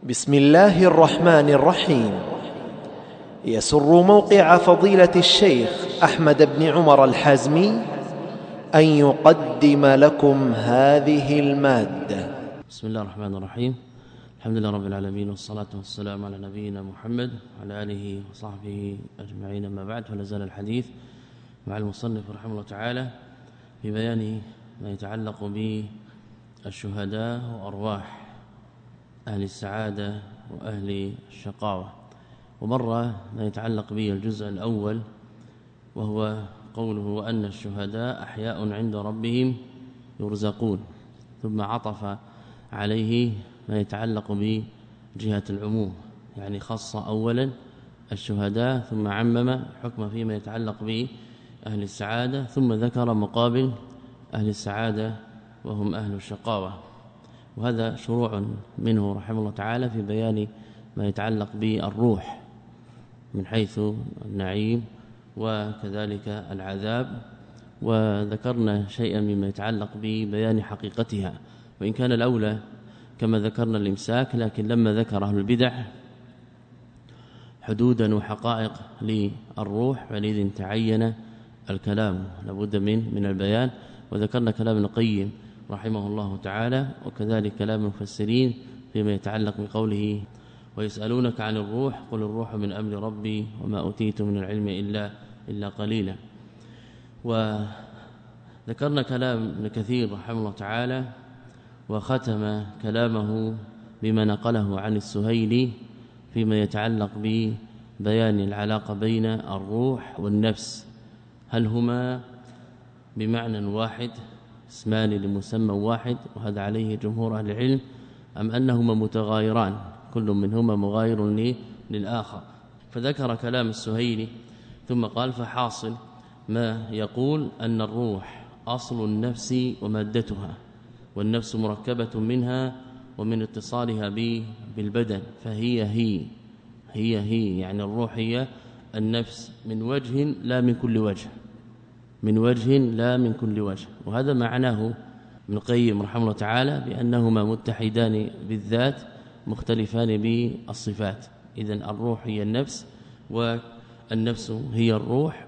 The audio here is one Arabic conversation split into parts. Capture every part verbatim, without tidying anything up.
بسم الله الرحمن الرحيم. يسر موقع فضيلة الشيخ أحمد بن عمر الحازمي أن يقدم لكم هذه المادة. بسم الله الرحمن الرحيم. الحمد لله رب العالمين، والصلاة والسلام على نبينا محمد وعلى آله وصحبه أجمعين. أما بعد، فلا زال الحديث مع المصنف رحمه الله تعالى في بيان ما يتعلق بالشهداء وأرواح أهل السعادة وأهل الشقاوة. ومر ما يتعلق به الجزء الأول، وهو قوله وأن الشهداء أحياء عند ربهم يرزقون، ثم عطف عليه ما يتعلق بجهة العموم، يعني خص أولا الشهداء ثم عمم حكم فيما يتعلق بأهل السعادة، ثم ذكر مقابل أهل السعادة وهم أهل الشقاوة. وهذا شروع منه رحمه الله تعالى في بيان ما يتعلق بالروح من حيث النعيم وكذلك العذاب، وذكرنا شيئا مما يتعلق ببيان حقيقتها، وإن كان الأولى كما ذكرنا الإمساك، لكن لما ذكر أهل البدع حدودا وحقائق للروح فلذ تعين الكلام لابد من من البيان. وذكرنا كلام ابن القيم رحمه الله تعالى، وكذلك كلام المفسرين فيما يتعلق بقوله ويسألونك عن الروح قل الروح من أمر ربي وما أوتيت من العلم إلا إلا قليلا. وذكرنا كلام ابن كثير رحمه الله تعالى، وختم كلامه بما نقله عن السهيلي فيما يتعلق ببيان العلاقة بين الروح والنفس، هل هما بمعنى واحد اسمان لمسمى واحد، وهذا عليه جمهور أهل العلم، أم أنهما متغايران كل منهما مغاير للآخر. فذكر كلام السهيلي ثم قال فحاصل ما يقول أن الروح أصل النفس ومادتها، والنفس مركبة منها ومن اتصالها بالبدن، فهي هي هي هي يعني الروح هي النفس من وجه لا من كل وجه، من وجه لا من كل وجه. وهذا معناه ابن القيم رحمه الله تعالى بأنهما متحدان بالذات مختلفان بالصفات. إذن الروح هي النفس والنفس هي الروح،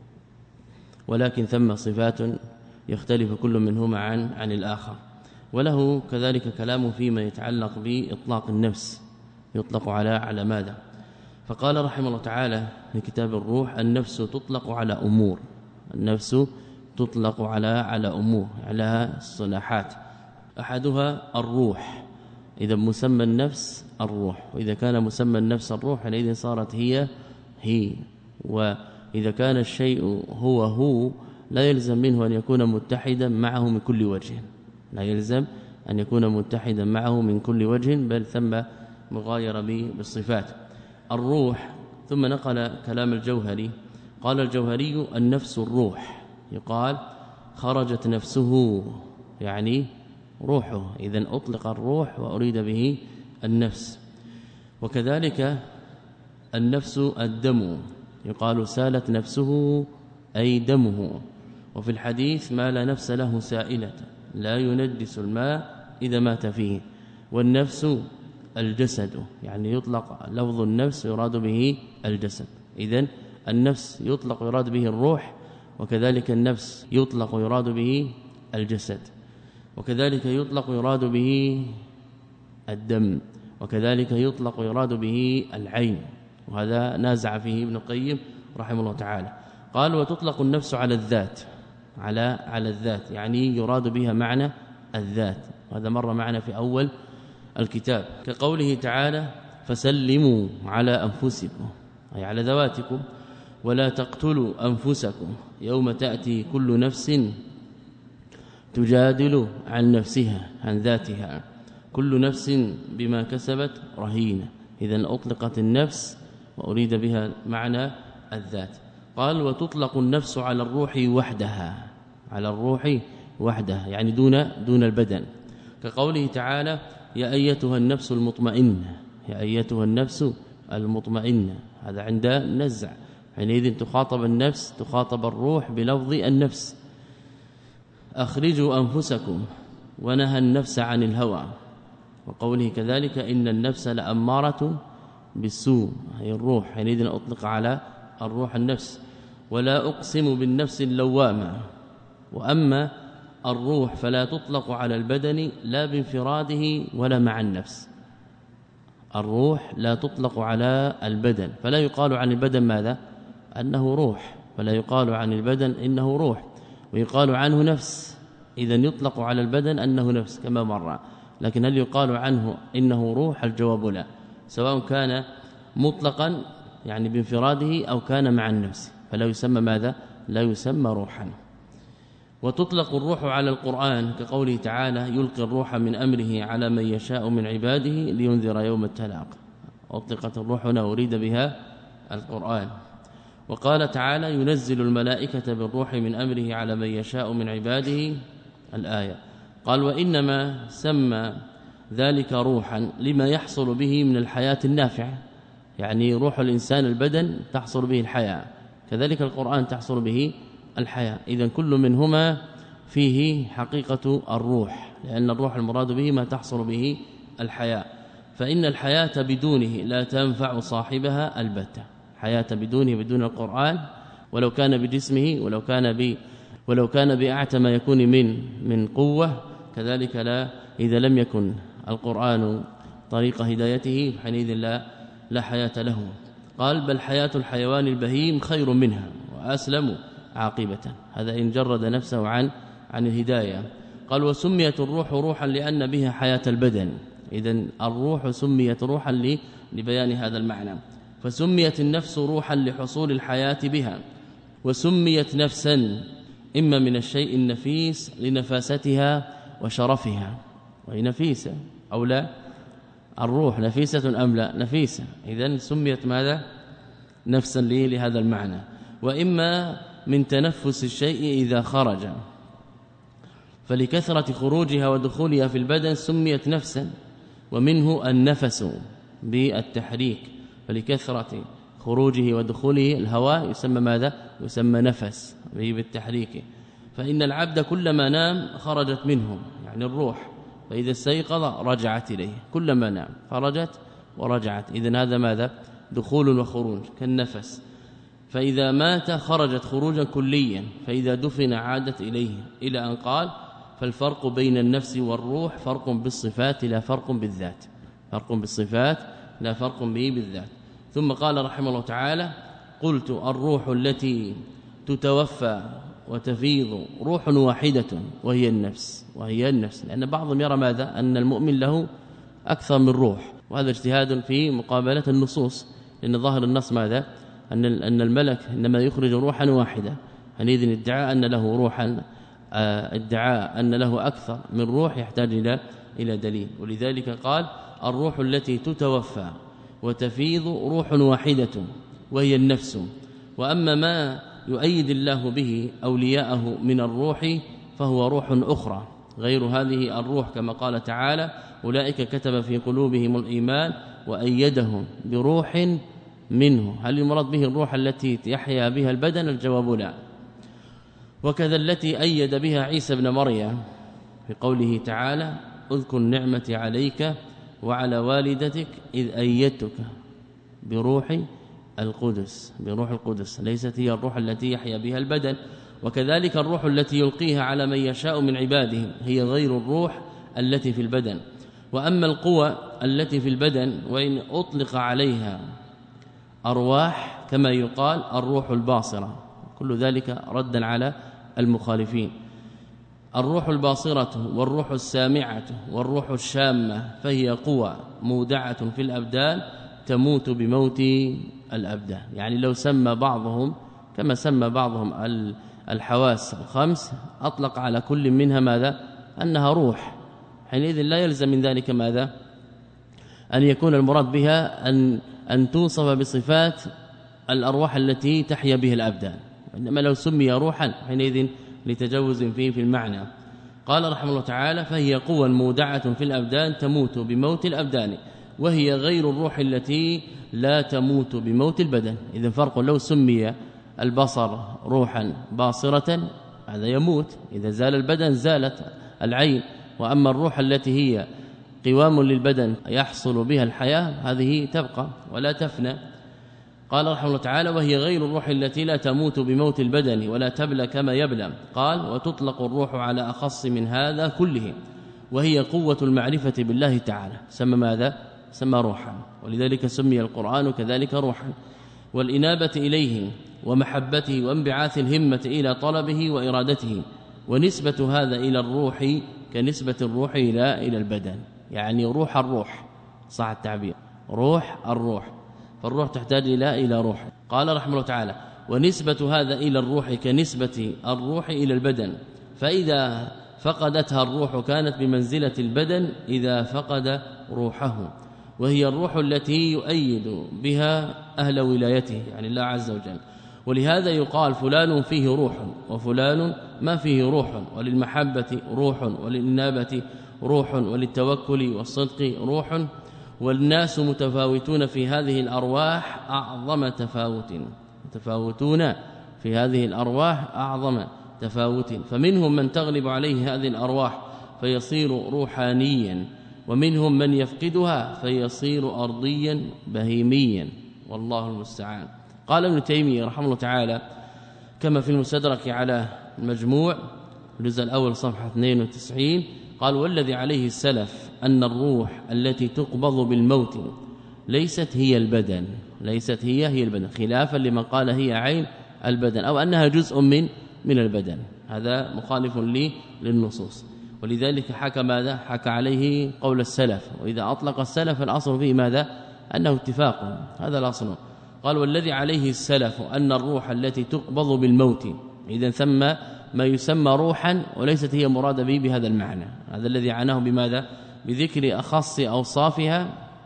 ولكن ثم صفات يختلف كل منهما عن عن الآخر. وله كذلك كلام فيما يتعلق بإطلاق النفس، يطلق على على ماذا؟ فقال رحمه الله تعالى في كتاب الروح النفس تطلق على أمور، النفس تطلق على على أمور، على الصلاحات، أحدها الروح. إذا مسمى النفس الروح، وإذا كان مسمى النفس الروح حينئذ صارت هي هي. وإذا كان الشيء هو هو لا يلزم منه أن يكون متحدا معه من كل وجه، لا يلزم أن يكون متحدا معه من كل وجه، بل ثم مغايرة بالصفات الروح. ثم نقل كلام الجوهري، قال الجوهري النفس الروح، يقال خرجت نفسه يعني روحه، إذن أطلق الروح وأريد به النفس. وكذلك النفس الدم، يقال سالت نفسه أي دمه. وفي الحديث ما لا نفس له سائلة لا ينجس الماء إذا مات فيه. والنفس الجسد، يعني يطلق لفظ النفس يراد به الجسد. إذن النفس يطلق يراد به الروح، وكذلك النفس يطلق يراد به الجسد، وكذلك يطلق يراد به الدم، وكذلك يطلق يراد به العين. وهذا نازع فيه ابن القيم رحمه الله تعالى. قال وتطلق النفس على الذات، على على الذات يعني يراد بها معنى الذات، وهذا مر معنا في أول الكتاب، كقوله تعالى فسلموا على أنفسكم أي على ذواتكم، ولا تقتلوا أنفسكم يوم تأتي كل نفس تجادل عن نفسها عن ذاتها، كل نفس بما كسبت رهينة. إذن أطلقت النفس وأريد بها معنى الذات. قال وتطلق النفس على الروح وحدها، على الروح وحدها يعني دون دون البدن، كقوله تعالى يا أيتها النفس المطمئنة، يا أيتها النفس المطمئنة، هذا عند النزع، حينئذ تخاطب النفس تخاطب الروح بلفظ النفس. أخرجوا أنفسكم ونهى النفس عن الهوى، وقوله كذلك إن النفس لأمارة بالسوء هي الروح، حينئذ أطلق على الروح النفس. ولا أقسم بالنفس اللوامة. وأما الروح فلا تطلق على البدن لا بانفراده ولا مع النفس. الروح لا تطلق على البدن، فلا يقال عن البدن ماذا؟ أنه روح، فلا يقال عن البدن إنه روح، ويقال عنه نفس، إذا يطلق على البدن أنه نفس كما مر. لكن هل يقال عنه إنه روح؟ الجواب لا، سواء كان مطلقا يعني بانفراده أو كان مع النفس، فلا يسمى ماذا؟ لا يسمى روحا. وتطلق الروح على القرآن كقوله تعالى يلقي الروح من أمره على من يشاء من عباده لينذر يوم التلاق. أطلقت الروح هنا أريد بها القرآن. وقال تعالى ينزل الملائكة بالروح من أمره على من يشاء من عباده الآية. قال وإنما سمى ذلك روحا لما يحصل به من الحياة النافعة، يعني روح الإنسان البدن تحصل به الحياة، كذلك القرآن تحصل به الحياة. إذن كل منهما فيه حقيقة الروح، لأن الروح المراد به ما تحصل به الحياة، فإن الحياة بدونه لا تنفع صاحبها البتة. حياة بدونه بدون القرآن، ولو كان بجسمه ولو كان ب ولو كان بأعتى ما يكون من من قوة، كذلك لا إذا لم يكن القرآن طريق هدايته حينئذ لا لا حياة له. قال بل حياة الحيوان البهيم خير منها وأسلم عاقبة، هذا إن جرد نفسه عن عن الهداية. قال وسميت الروح روحا لأن بها حياة البدن، إذن الروح سميت روحا لبيان هذا المعنى. فسميت النفس روحا لحصول الحياة بها، وسميت نفسا إما من الشيء النفيس لنفاستها وشرفها، وهي نفيسة أو لا؟ الروح نفيسة أم لا؟ نفيسة، إذن سميت ماذا؟ نفسا لهذا المعنى. وإما من تنفس الشيء إذا خرج، فلكثرة خروجها ودخولها في البدن سميت نفسا، ومنه النفس بالتحريك، فلكثرة خروجه ودخوله الهواء يسمى ماذا؟ يسمى نفس بالتحريك. فإن العبد كلما نام خرجت منه يعني الروح، فإذا استيقظ رجعت إليه، كلما نام خرجت ورجعت، إذن هذا ماذا؟ دخول وخروج كالنفس. فإذا مات خرجت خروجا كليا، فإذا دفن عادت إليه، إلى أن قال فالفرق بين النفس والروح فرق بالصفات لا فرق بالذات، فرق بالصفات لا فرق به بالذات. ثم قال رحمه الله تعالى قلت الروح التي تتوفى وتفيض روح واحدة وهي النفس، وهي النفس، لأن بعضهم يرى ماذا؟ أن المؤمن له أكثر من روح، وهذا اجتهاد في مقابلة النصوص، لأن ظاهر النص ماذا؟ أن أن الملك إنما يخرج روحا واحدة، حينئذ ادعاء أن له روحا ادعاء أن له أكثر من روح يحتاج إلى إلى دليل. ولذلك قال الروح التي تتوفى وتفيض روح واحدة وهي النفس. وأما ما يؤيد الله به أولياءه من الروح فهو روح أخرى غير هذه الروح، كما قال تعالى أولئك كتب في قلوبهم الإيمان وأيدهم بروح منه. هل المراد به الروح التي يحيا بها البدن؟ الجواب لا. وكذا التي أيد بها عيسى بن مريم في قوله تعالى اذكر نعمتي عليك وعلى والدتك إذ أيدتك بروح القدس، بروح القدس، ليست هي الروح التي يحيا بها البدن. وكذلك الروح التي يلقيها على من يشاء من عباده هي غير الروح التي في البدن. وأما القوى التي في البدن وإن أطلق عليها أرواح كما يقال الروح الباصرة، كل ذلك ردا على المخالفين. الروح الباصرة والروح السامعة والروح الشامة فهي قوى مودعة في الأبدان تموت بموت الأبدان. يعني لو سمى بعضهم كما سمى بعضهم الحواس الخمس أطلق على كل منها ماذا؟ أنها روح، حينئذ لا يلزم من ذلك ماذا؟ أن يكون المراد بها أن أن توصف بصفات الأرواح التي تحيا بها الأبدان، إنما لو سمي روحا حينئذ لتجوز فيه في المعنى. قال رحمه الله تعالى فهي قوى مودعة في الأبدان تموت بموت الأبدان وهي غير الروح التي لا تموت بموت البدن. إذا فرق، لو سمي البصر روحا باصرة هذا يموت، إذا زال البدن زالت العين. وأما الروح التي هي قوام للبدن يحصل بها الحياة هذه تبقى ولا تفنى. قال رحمه الله تعالى وهي غير الروح التي لا تموت بموت البدن ولا تبلى كما يبلى. قال وتطلق الروح على أخص من هذا كله وهي قوة المعرفة بالله تعالى. سمى ماذا؟ سمى روحا، ولذلك سمي القرآن كذلك روحا. والإنابة إليه ومحبته وانبعاث الهمة إلى طلبه وإرادته. ونسبة هذا إلى الروح كنسبة الروح إلى إلى البدن، يعني روح الروح صح التعبير، روح الروح، فالروح تحتاج إلى إلى روح. قال رحمه الله تعالى ونسبة هذا إلى الروح كنسبة الروح إلى البدن، فإذا فقدتها الروح كانت بمنزلة البدن إذا فقد روحه، وهي الروح التي يؤيد بها أهل ولايته يعني الله عز وجل. ولهذا يقال فلان فيه روح وفلان ما فيه روح، وللمحبة روح وللإنابة روح وللتوكل والصدق روح، والناس متفاوتون في هذه الأرواح أعظم تفاوت، متفاوتون في هذه الأرواح أعظم تفاوت. فمنهم من تغلب عليه هذه الأرواح فيصير روحانيا، ومنهم من يفقدها فيصير أرضيا بهيميا، والله المستعان. قال ابن تيمية رحمه الله تعالى كما في المستدرك على المجموع الجزء الأول صفحة اثنين وتسعين قال والذي عليه السلف أن الروح التي تقبض بالموت ليست هي البدن، ليست هي هي البدن، خلافا لمن قال هي عين البدن أو أنها جزء من من البدن، هذا مخالف لي للنصوص. ولذلك حكى ماذا؟ حكى عليه قول السلف، وإذا أطلق السلف الأصل فيه ماذا؟ أنه اتفاق، هذا الأصل. قال والذي عليه السلف أن الروح التي تقبض بالموت، إذا ثم ما يسمى روحا وليست هي مراد به بهذا المعنى، هذا الذي عناه بماذا؟ بذكر أخص أوصافها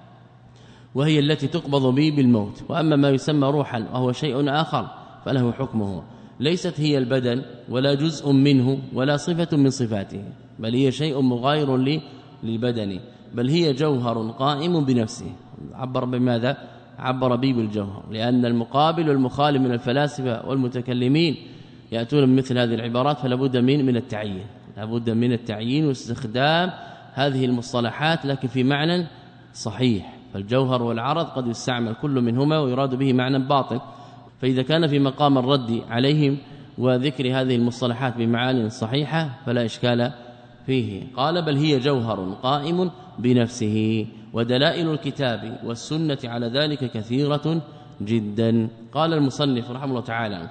وهي التي تقبض به بالموت. وأما ما يسمى روحا وهو شيء آخر فله حكمه، ليست هي البدن ولا جزء منه ولا صفة من صفاته، بل هي شيء مغاير للبدن، بل هي جوهر قائم بنفسه. عبر بماذا؟ عبر به بالجوهر، لأن المقابل والمخالف من الفلاسفة والمتكلمين يأتون بمثل هذه العبارات، فلا بد من من التعيين، لا بد من التعيين واستخدام هذه المصطلحات لكن في معنى صحيح. فالجوهر والعرض قد يستعمل كل منهما ويراد به معنى باطل، فإذا كان في مقام الرد عليهم وذكر هذه المصطلحات بمعاني صحيحة فلا إشكال فيه. قال بل هي جوهر قائم بنفسه، ودلائل الكتاب والسنة على ذلك كثيرة جدا. قال المصنف رحمه الله تعالى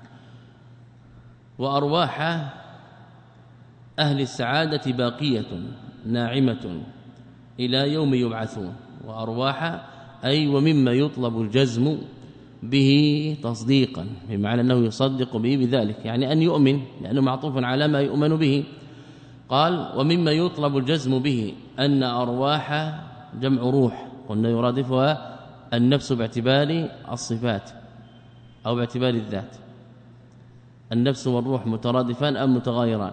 وأرواح أهل السعادة باقية ناعمة إلى يوم يبعثون. وأرواح أي ومما يطلب الجزم به تصديقا، بمعنى أنه يصدق به بذلك، يعني أن يؤمن لأنه معطوف على ما يؤمن به. قال ومما يطلب الجزم به أن أرواح جمع روح، قلنا يرادفها النفس باعتبار الصفات أو باعتبار الذات. النفس والروح مترادفان أم متغايران؟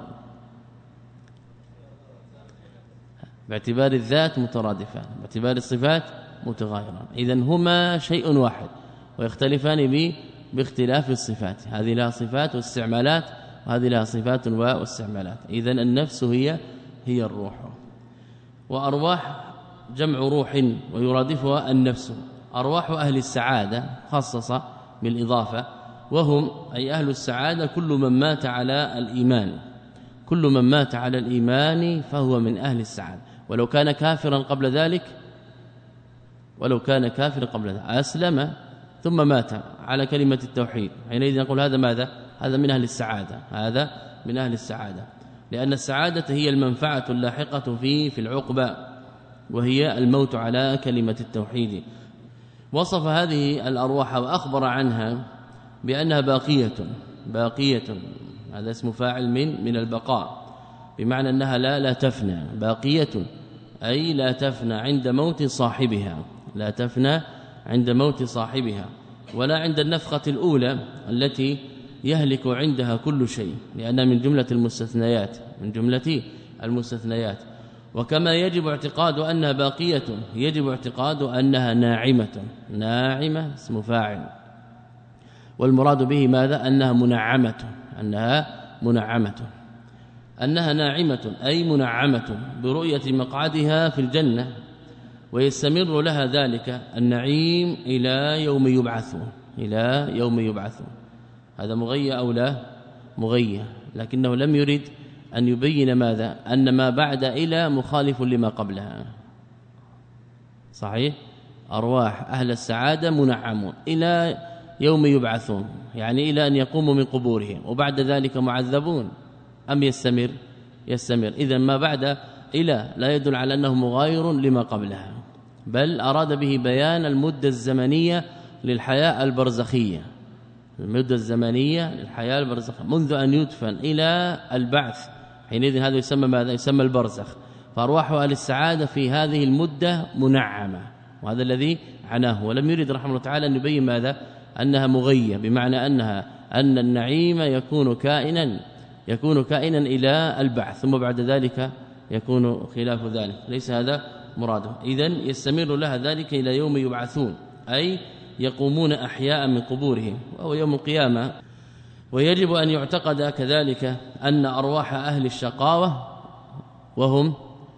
باعتبار الذات مترادفان، باعتبار الصفات متغايران، إذن هما شيء واحد ويختلفان باختلاف الصفات، هذه لها صفات واستعمالات وهذه لها صفات واستعمالات. إذن النفس هي هي الروح. وأرواح جمع روح ويرادفها النفس. أرواح أهل السعادة خصص بالإضافة، وهم أي أهل السعادة كل من مات على الإيمان، كل من مات على الإيمان فهو من أهل السعادة، ولو كان كافرا قبل ذلك، ولو كان كافرا قبل ذلك أسلم ثم مات على كلمة التوحيد، حينئذ نقول هذا ماذا؟ هذا من أهل السعادة، هذا من أهل السعادة، لأن السعادة هي المنفعة اللاحقة فيه في العقبة، وهي الموت على كلمة التوحيد. وصف هذه الأرواح وأخبر عنها بأنها باقية، باقية هذا اسم فاعل من من البقاء، بمعنى أنها لا لا تفنى، باقية أي لا تفنى عند موت صاحبها، لا تفنى عند موت صاحبها، ولا عند النفخة الأولى التي يهلك عندها كل شيء، لأنها من جملة المستثنيات، من جملة المستثنيات. وكما يجب اعتقاد أنها باقية يجب اعتقاد أنها ناعمة، ناعمة اسم فاعل، والمراد به ماذا؟ أنها منعمة، أنها منعمة أنها ناعمة أي منعمة برؤية مقعدها في الجنة، ويستمر لها ذلك النعيم إلى يوم يبعثون إلى يوم يبعثون. هذا مغيّ أو لا مغيّ، لكنه لم يرد أن يبين ماذا؟ أن ما بعد إلى مخالف لما قبلها. صحيح؟ أرواح أهل السعادة منعمون إلى يوم يبعثون، يعني إلى أن يقوموا من قبورهم، وبعد ذلك معذبون أم يستمر؟ يستمر. إذن ما بعد إلى لا يدل على أنه مغاير لما قبلها، بل أراد به بيان المدة الزمنية للحياة البرزخية، المدة الزمنية للحياة البرزخية منذ أن يدفن إلى البعث، حينئذ هذا يسمى ماذا؟ يسمى البرزخ. فأرواح أهل السعادة في هذه المدة منعمة، وهذا الذي عناه، ولم يرد رحمه الله تعالى أن يبين ماذا؟ أنها مغية، بمعنى أنها أن النعيم يكون كائنا يكون كائنا إلى البعث، ثم بعد ذلك يكون خلاف ذلك، ليس هذا مراده. إذن يستمر لها ذلك إلى يوم يبعثون، أي يقومون أحياء من قبورهم، وهو يوم القيامة. ويجب أن يعتقد كذلك أن أرواح أهل الشقاوة وهم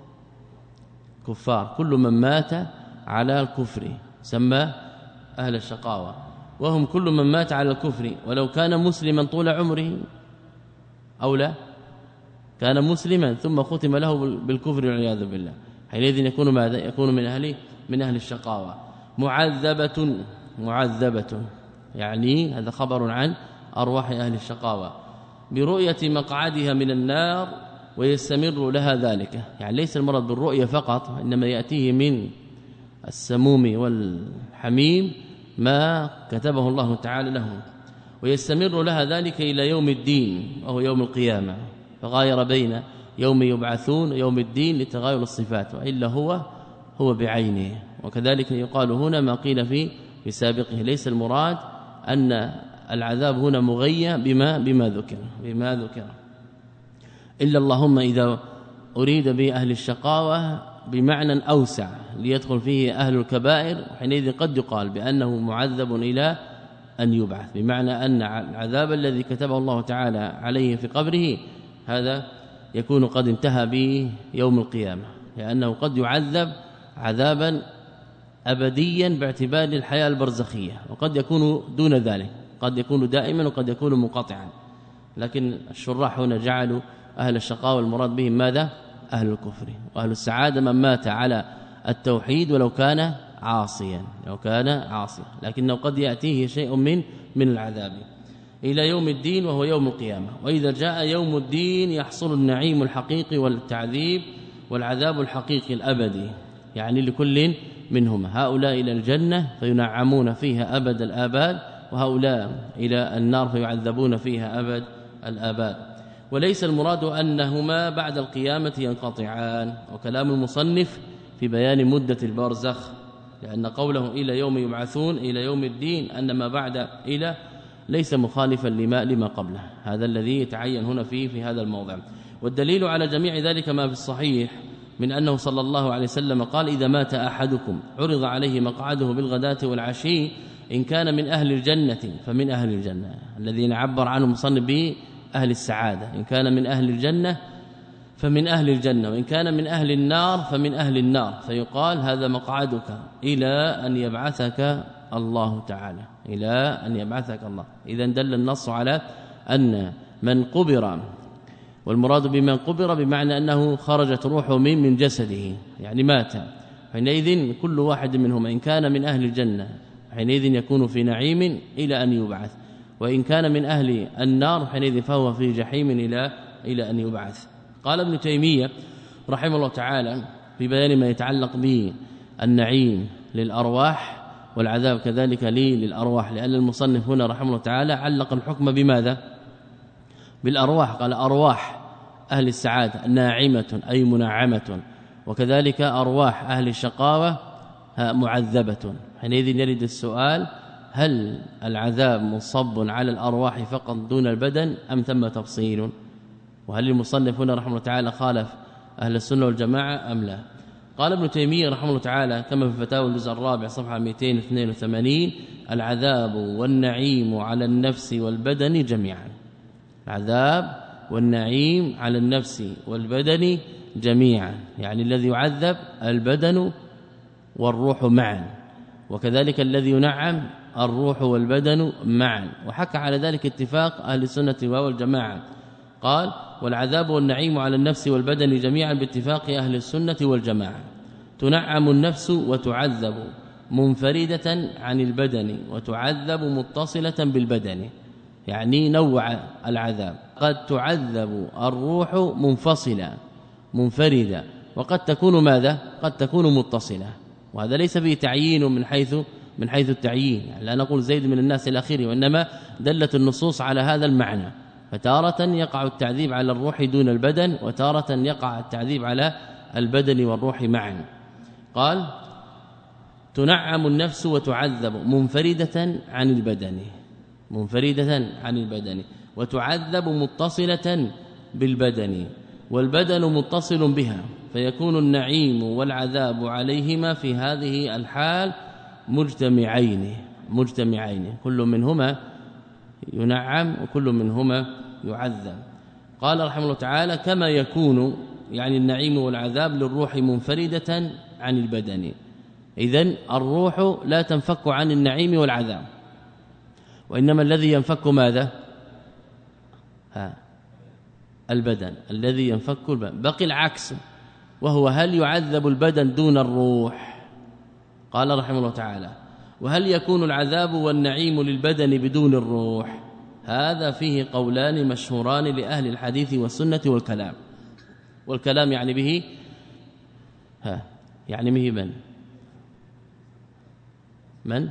كفار، كل من مات على الكفر سمى أهل الشقاوة، وهم كل من مات على الكفر ولو كان مسلما طول عمره أو لا، كان مسلما ثم ختم له بالكفر والعياذ بالله، حينئذ يكون ماذا؟ يكون من أهل من أهل الشقاوة. معذبة معذبة يعني هذا خبر عن أرواح أهل الشقاوة برؤية مقعدها من النار، ويستمر لها ذلك، يعني ليس المرض بالرؤية فقط، إنما يأتيه من السموم والحميم ما كتبه الله تعالى له، ويستمر لها ذلك إلى يوم الدين وهو يوم القيامة، فغاير بين يوم يبعثون ويوم الدين لتغاير الصفات، وإلا هو هو بعينه. وكذلك يقال هنا ما قيل في في سابقه، ليس المراد أن العذاب هنا مغيى بما بما ذكر بما ذكر إلا اللهم إذا أريد بأهل الشقاوة بمعنى أوسع ليدخل فيه أهل الكبائر، وحينئذ قد يقال بأنه معذب إلى أن يبعث، بمعنى أن العذاب الذي كتبه الله تعالى عليه في قبره هذا يكون قد انتهى به يوم القيامة، لأنه قد يعذب عذابا أبديا باعتبار الحياة البرزخية، وقد يكون دون ذلك، قد يكون دائما وقد يكون منقطعا. لكن الشراح هنا جعلوا أهل الشقاوة المراد بهم ماذا؟ أهل الكفر، وأهل السعادة من مات على التوحيد ولو كان عاصيا لو كان عاصيا لكنه قد يأتيه شيء من من العذاب إلى يوم الدين وهو يوم القيامة. وإذا جاء يوم الدين يحصل النعيم الحقيقي والتعذيب والعذاب الحقيقي الأبدي، يعني لكل منهما، هؤلاء إلى الجنة فينعمون فيها أبد الآباد، وهؤلاء إلى النار فيعذبون فيها أبد الآباد. وليس المراد أنهما بعد القيامة ينقطعان، وكلام المصنف في بيان مدة البرزخ، لأن قوله إلى يوم يبعثون إلى يوم الدين أن ما بعد إلى ليس مخالفا لما لما قبله، هذا الذي يتعين هنا فيه في هذا الموضع. والدليل على جميع ذلك ما في الصحيح من أنه صلى الله عليه وسلم قال: إذا مات أحدكم عرض عليه مقعده بالغداة والعشي، إن كان من أهل الجنة فمن أهل الجنة، الذين عبر عنهم مصنف به أهل السعادة، إن كان من أهل الجنة فمن أهل الجنة، وإن كان من أهل النار فمن أهل النار، فيقال هذا مقعدك إلى أن يبعثك الله تعالى، إلى أن يبعثك الله. إذا دل النص على أن من قبر، والمراد بمن قبر بمعنى أنه خرجت روحه من من جسده، يعني مات، حينئذ كل واحد منهم إن كان من أهل الجنة حينئذ يكون في نعيم إلى أن يبعث، وإن كان من أهل النار حينئذ فهو في جحيم إلى إلى أن يبعث. قال ابن تيمية رحمه الله تعالى في بيان ما يتعلق به النعيم للأرواح والعذاب كذلك لي للأرواح، لأن المصنف هنا رحمه الله تعالى علق الحكم بماذا؟ بالأرواح، قال أرواح أهل السعادة ناعمة أي منعمة، وكذلك أرواح أهل الشقاوة معذبة. حينئذ يرد السؤال: هل العذاب مصب على الأرواح فقط دون البدن أم ثم تفصيل؟ وهل المصنف هنا رحمه الله تعالى خالف أهل السنة والجماعة أم لا؟ قال ابن تيمية رحمه الله تعالى كما في فتاوى الجزء الرابع صفحة مئتين واثنين وثمانين: العذاب والنعيم على النفس والبدن جميعا. العذاب والنعيم على النفس والبدن جميعا، يعني الذي يعذب البدن والروح معا، وكذلك الذي ينعم الروح والبدن معا. وحكى على ذلك اتفاق أهل السنة والجماعة، قال والعذاب والنعيم على النفس والبدن جميعا باتفاق أهل السنة والجماعة. تنعم النفس وتعذب منفردة عن البدن وتعذب متصلة بالبدن، يعني نوع العذاب، قد تعذب الروح منفصلة منفردة، وقد تكون ماذا؟ قد تكون متصلة، وهذا ليس فيه تعيين من حيث من حيث التعيين، يعني لا نقول زيد من الناس الى اخره، وانما دلت النصوص على هذا المعنى. فتارة يقع التعذيب على الروح دون البدن، وتارة يقع التعذيب على البدن والروح معا. قال تنعم النفس وتعذب منفردة عن البدن منفردة عن البدن وتعذب متصلة بالبدن، والبدن متصل بها، فيكون النعيم والعذاب عليهما في هذه الحال مجتمعين مجتمعين كل منهما ينعم وكل منهما يعذب. قال رحمه الله تعالى كما يكون يعني النعيم والعذاب للروح منفردة عن البدن. إذن الروح لا تنفك عن النعيم والعذاب، وإنما الذي ينفك ماذا؟ ها البدن الذي ينفك البدن. بقي العكس، وهو هل يعذب البدن دون الروح؟ قال رحمه الله تعالى وهل يكون العذاب والنعيم للبدن بدون الروح؟ هذا فيه قولان مشهوران لأهل الحديث والسنة والكلام. والكلام يعني به ها يعني به من من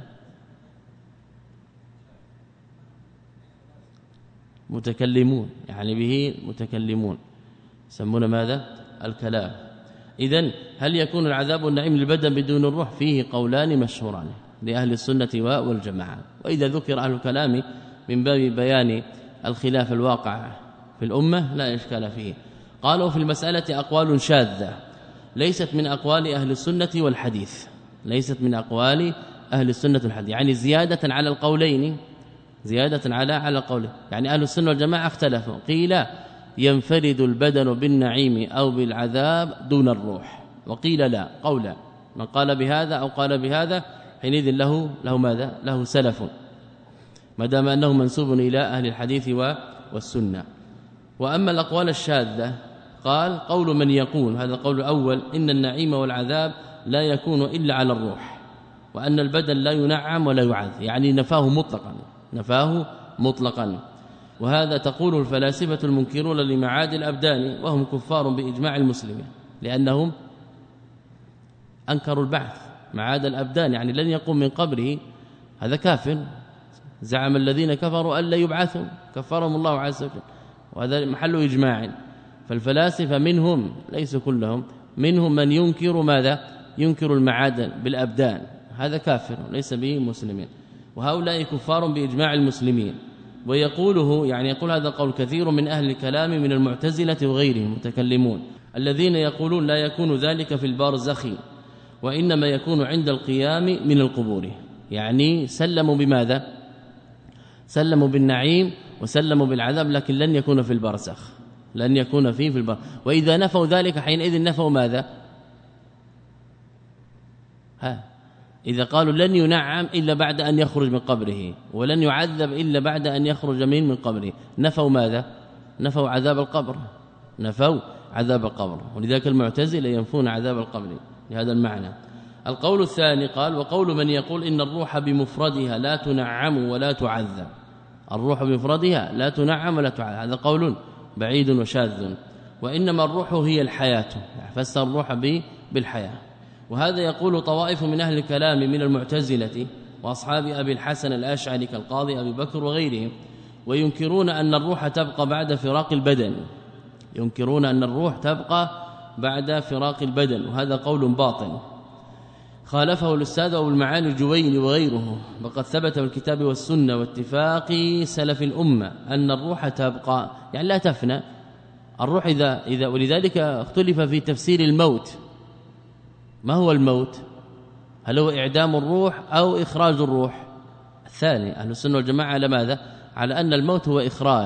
متكلمون، يعني به متكلمون يسمون ماذا؟ الكلام. إذن هل يكون العذاب والنعيم للبدن بدون الروح؟ فيه قولان مشهوران لأهل السنة والجماعة. وإذا ذكر أهل الكلام من باب بيان الخلاف الواقع في الأمة لا إشكال فيه. قالوا في المسألة أقوال شاذة ليست من أقوال أهل السنة والحديث ليست من أقوال أهل السنة والحديث، يعني زيادة على القولين زيادة على على قوله. يعني أهل السنة والجماعة اختلفوا، قيل ينفرد البدن بالنعيم أو بالعذاب دون الروح، وقيل لا قولا. من قال بهذا أو قال بهذا حينئذ له له ماذا؟ له سلف، ما دام أنه منسوب إلى أهل الحديث والسنة. وأما الأقوال الشاذة قال قول من يقول، هذا القول الأول، إن النعيم والعذاب لا يكون إلا على الروح، وأن البدن لا ينعم ولا يعذب، يعني نفاه مطلقا نفاه مطلقا. وهذا تقول الفلاسفة المنكرون لمعاد الأبدان، وهم كفار بإجماع المسلمين، لأنهم أنكروا البعث معاد الأبدان، يعني لن يقوم من قبره، هذا كافر. زعم الذين كفروا أن لا يبعثوا، كفرهم الله عز وجل، وهذا محل إجماع. فالفلاسفة منهم ليس كلهم، منهم من ينكر ماذا؟ ينكر المعاد بالأبدان، هذا كافر ليس به مسلمين، وهؤلاء كفار بإجماع المسلمين. ويقوله يعني يقول هذا قول كثير من أهل الكلام من المعتزلة وغيرهم متكلمون، الذين يقولون لا يكون ذلك في البرزخ، وإنما يكون عند القيام من القبور. يعني سلموا بماذا؟ سلموا بالنعيم وسلموا بالعذاب، لكن لن يكون في البرزخ، لن يكون فيه في البرزخ. وإذا نفوا ذلك حينئذ نفوا ماذا؟ ها إذا قالوا لن ينعم إلا بعد أن يخرج من قبره، ولن يعذب إلا بعد أن يخرج من من قبره، نفوا ماذا؟ نفوا عذاب القبر، نفوا عذاب القبر. ولذلك المعتزلة ينفون عذاب القبر لهذا المعنى. القول الثاني قال وقول من يقول إن الروح بمفردها لا تنعم ولا تعذب، الروح بمفردها لا تنعم ولا تعذب، هذا قول بعيد وشاذ. وإنما الروح هي الحياة، فسر الروح بالحياة. وهذا يقول طوائف من أهل الكلام من المعتزلة وأصحاب أبي الحسن الأشعري كالقاضي أبي بكر وغيرهم، وينكرون أن الروح تبقى بعد فراق البدن، ينكرون أن الروح تبقى بعد فراق البدن، وهذا قول باطل خالفه الأستاذ أبو المعالي الجويني وغيره. وقد ثبت بالكتاب والسنة واتفاق سلف الأمة أن الروح تبقى، يعني لا تفنى الروح إذا إذا ولذلك اختلف في تفسير الموت. ما هو الموت؟ هل هو إعدام الروح أو إخراج الروح؟ الثاني. أهل السنة والجماعة على ماذا؟ على أن الموت هو إخراج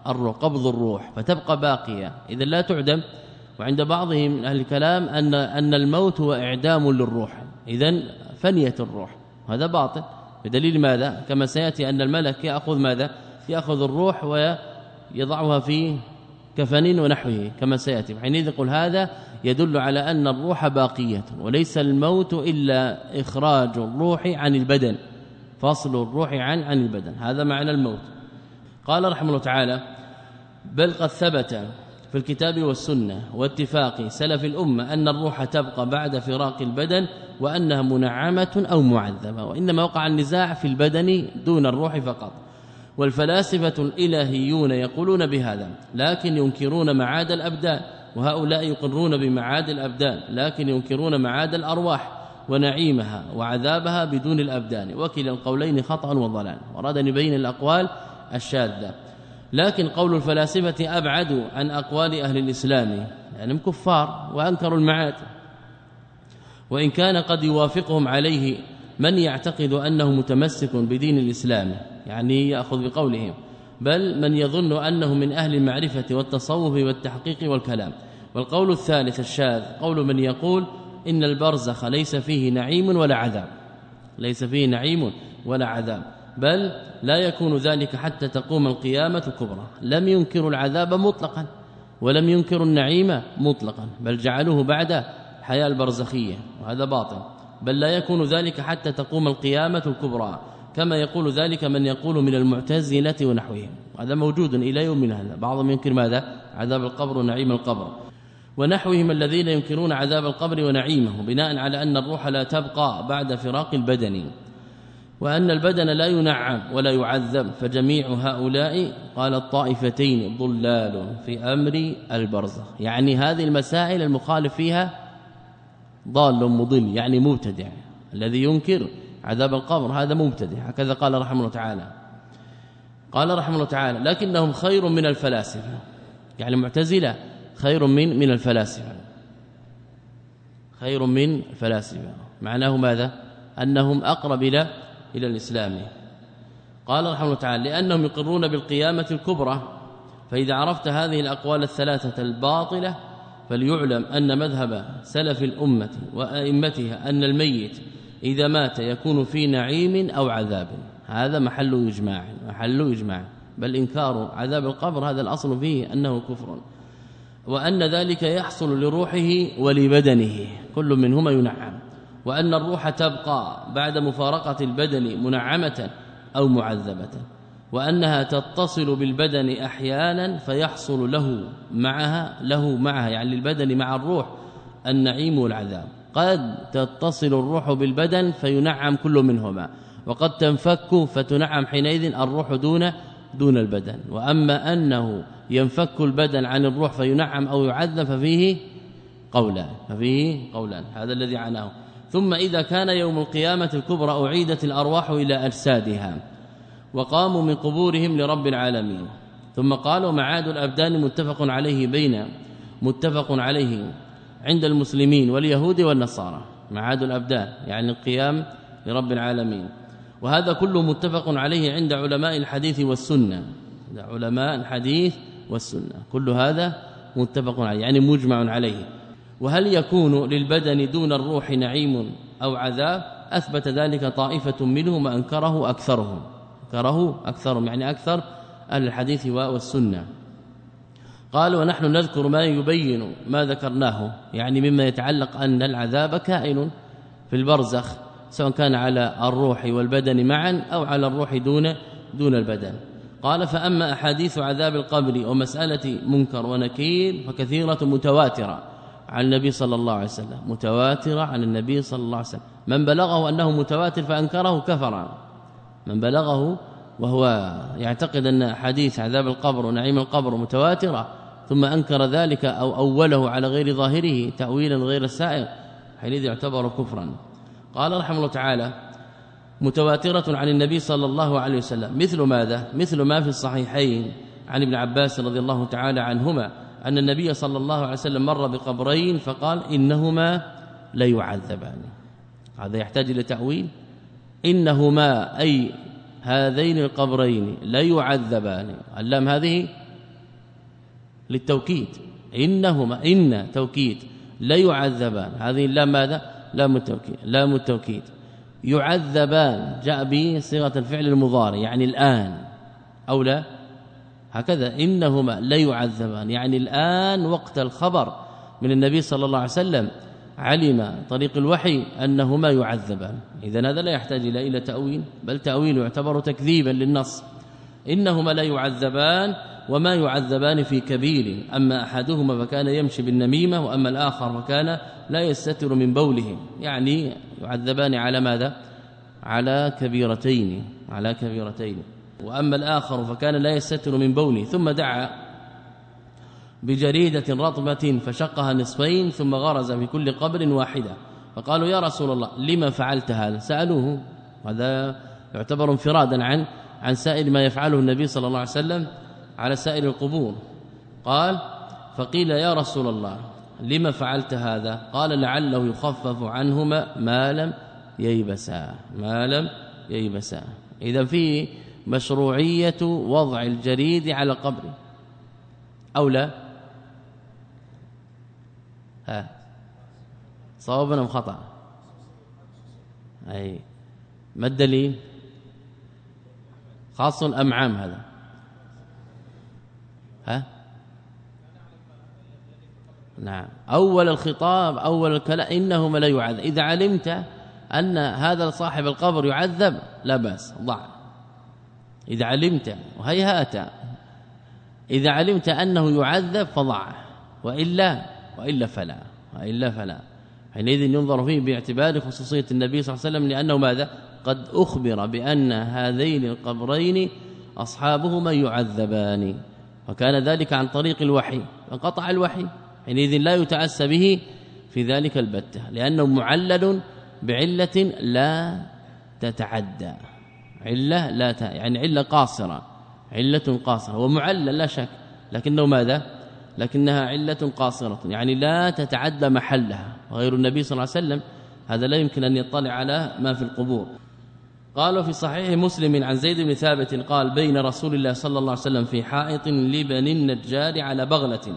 الروح قبض الروح فتبقى باقية إذا لا تعدم. وعند بعضهم من أهل الكلام أن أن الموت هو إعدام للروح إذا فنيت الروح، هذا باطل بدليل ماذا؟ كما سيأتي أن الملك يأخذ ماذا؟ يأخذ الروح ويضعها في كفن ونحوه كما سيأتي، حينئذ يقول هذا يدل على أن الروح باقية وليس الموت إلا إخراج الروح عن البدن، فصل الروح عن عن البدن، هذا معنى الموت. قال رحمه الله تعالى بل قد ثبت في الكتاب والسنة واتفاق سلف الأمة أن الروح تبقى بعد فراق البدن وأنها منعمة أو معذبة، وإنما وقع النزاع في البدن دون الروح فقط. والفلاسفة الإلهيون يقولون بهذا لكن ينكرون معاد الأبدان، وهؤلاء يقرون بمعاد الأبدان لكن ينكرون معاد الأرواح ونعيمها وعذابها بدون الأبدان، وكلا القولين خطأ وضلال. وراد أن يبين الأقوال الشاذة، لكن قول الفلاسفة أبعد عن أقوال أهل الإسلام يعني كفار وأنكروا المعاد، وإن كان قد يوافقهم عليه من يعتقد أنه متمسك بدين الإسلام يعني يأخذ بقولهم، بل من يظن أنه من أهل المعرفة والتصوف والتحقيق والكلام. والقول الثالث الشاذ قول من يقول إن البرزخ ليس فيه نعيم ولا عذاب، ليس فيه نعيم ولا عذاب، بل لا يكون ذلك حتى تقوم القيامة الكبرى. لم ينكروا العذاب مطلقا ولم ينكروا النعيم مطلقا، بل جعلوه بعد الحياة البرزخية، وهذا باطل. بل لا يكون ذلك حتى تقوم القيامة الكبرى، كما يقول ذلك من يقول من المعتزلة ونحوهم، هذا موجود إلى يومنا هذا. بعضهم ينكر ماذا؟ عذاب القبر ونعيم القبر، ونحوهم الذين ينكرون عذاب القبر ونعيمه بناء على أن الروح لا تبقى بعد فراق البدن، وأن البدن لا ينعم ولا يعذب. فجميع هؤلاء قال الطائفتين ضلال في أمر البرزخ، يعني هذه المسائل المخالف فيها ضال مضل يعني مبتدع. الذي ينكر عذاب القبر هذا مبتدع، هكذا قال رحمه الله تعالى. قال رحمه الله تعالى لكنهم خير من الفلاسفة، يعني المعتزلة خير من من الفلاسفة، خير من الفلاسفة معناه ماذا؟ أنهم أقرب إلى إلى الإسلام. قال رحمه الله تعالى لأنهم يقرون بالقيامة الكبرى. فإذا عرفت هذه الأقوال الثلاثة الباطلة فليعلم أن مذهب سلف الأمة وأئمتها أن الميت إذا مات يكون في نعيم أو عذاب، هذا محل إجماع، محل إجماع. بل إنكار عذاب القبر هذا الأصل فيه أنه كفر، وأن ذلك يحصل لروحه ولبدنه كل منهما ينعم، وأن الروح تبقى بعد مفارقة البدن منعمة أو معذبة، وأنها تتصل بالبدن أحيانا فيحصل له معها له معها يعني البدن مع الروح النعيم والعذاب. قد تتصل الروح بالبدن فينعم كل منهما، وقد تنفك فتنعم حينئذ الروح دون دون البدن. وأما أنه ينفك البدن عن الروح فينعم أو يعذب ففيه قولان ففيه قولان هذا الذي عناه. ثم إذا كان يوم القيامة الكبرى أعيدت الأرواح إلى أجسادها وقاموا من قبورهم لرب العالمين. ثم قالوا معاد الأبدان متفق عليه بين متفق عليه عند المسلمين واليهود والنصارى، معاد الأبدان يعني القيام لرب العالمين، وهذا كله متفق عليه عند علماء الحديث والسنة، علماء الحديث والسنة كل هذا متفق عليه يعني مجمع عليه. وهل يكون للبدن دون الروح نعيم أو عذاب؟ أثبت ذلك طائفة منهم وأنكره أكثرهم، أنكره أكثرهم يعني أكثر أهل الحديث والسنة. قالوا ونحن نذكر ما يبين ما ذكرناه، يعني مما يتعلق أن العذاب كائن في البرزخ سواء كان على الروح والبدن معا أو على الروح دون دون البدن. قال فأما أحاديث عذاب القبر ومسألة منكر ونكير فكثيرة متواترة عن النبي صلى الله عليه وسلم، متواترة عن النبي صلى الله عليه وسلم. من بلغه أنه متواتر فأنكره كفر، من بلغه وهو يعتقد أن حديث عذاب القبر ونعيم القبر متواترة ثم أنكر ذلك أو أوله على غير ظاهره تأويلا غير السائغ حينئذ يعتبر كفرا. قال رحمه الله تعالى متواترة عن النبي صلى الله عليه وسلم مثل ماذا؟ مثل ما في الصحيحين عن ابن عباس رضي الله تعالى عنهما أن النبي صلى الله عليه وسلم مر بقبرين فقال إنهما لا يعذبان. هذا يحتاج إلى تأويل. إنهما أي هذين القبرين لا يعذبان، اللام هذه للتوكيد إنهما إن توكيد لا يعذبان هذه لا ماذا لام التوكيد لام التوكيد يعذبان جاء بصيغه الفعل المضارع يعني الآن أو لا هكذا إنهما لا يعذبان يعني الآن وقت الخبر من النبي صلى الله عليه وسلم علم طريق الوحي أنهما يعذبان إذن هذا لا يحتاج إلى إلى تأويل بل تأويل يعتبر تكذيبا للنص إنهما لا يعذبان وما يعذبان في كبير أما أحدهما فكان يمشي بالنميمة وأما الآخر فكان لا يستتر من بوله يعني يعذبان على ماذا على كبيرتين على كبيرتين وأما الآخر فكان لا يستتر من بوله ثم دعا بجريدة رطبة فشقها نصفين ثم غرز في كل قبر واحدة فقالوا يا رسول الله لما فعلت هذا سألوه هذا يعتبر انفرادا عن عن سائر ما يفعله النبي صلى الله عليه وسلم على سائر القبور قال فقيل يا رسول الله لما فعلت هذا قال لعله يخفف عنهما ما لم ييبسا ما لم ييبسا إذا في مشروعية وضع الجريد على القبر أو لا ها صوابا أم خطأ أي ما الدليل خاص أم عام هذا ها نعم أول الخطاب أول الكلام إنهما لا يعذب إذا علمت أن هذا صاحب القبر يعذب لا بأس ضع إذا علمت وهيهات إذا علمت أنه يعذب فضعه وإلا وإلا فلا وإلا فلا حينئذ ينظر فيه باعتبار خصوصية النبي صلى الله عليه وسلم لأنه ماذا قد أخبر بأن هذين القبرين أصحابهما يعذبان وكان ذلك عن طريق الوحي فقطع الوحي حينئذ لا يتأسى به في ذلك البتة لأنه معلل بعلة لا تتعدى علة لا ت... يعني علة قاصرة علة قاصرة ومعلل لا شك لكنه ماذا لكنها علة قاصرة يعني لا تتعدى محلها وغير النبي صلى الله عليه وسلم هذا لا يمكن أن يطلع على ما في القبور قالوا في صحيح مسلم عن زيد بن ثابت قال بين رسول الله صلى الله عليه وسلم في حائط لبني النجار على بغلة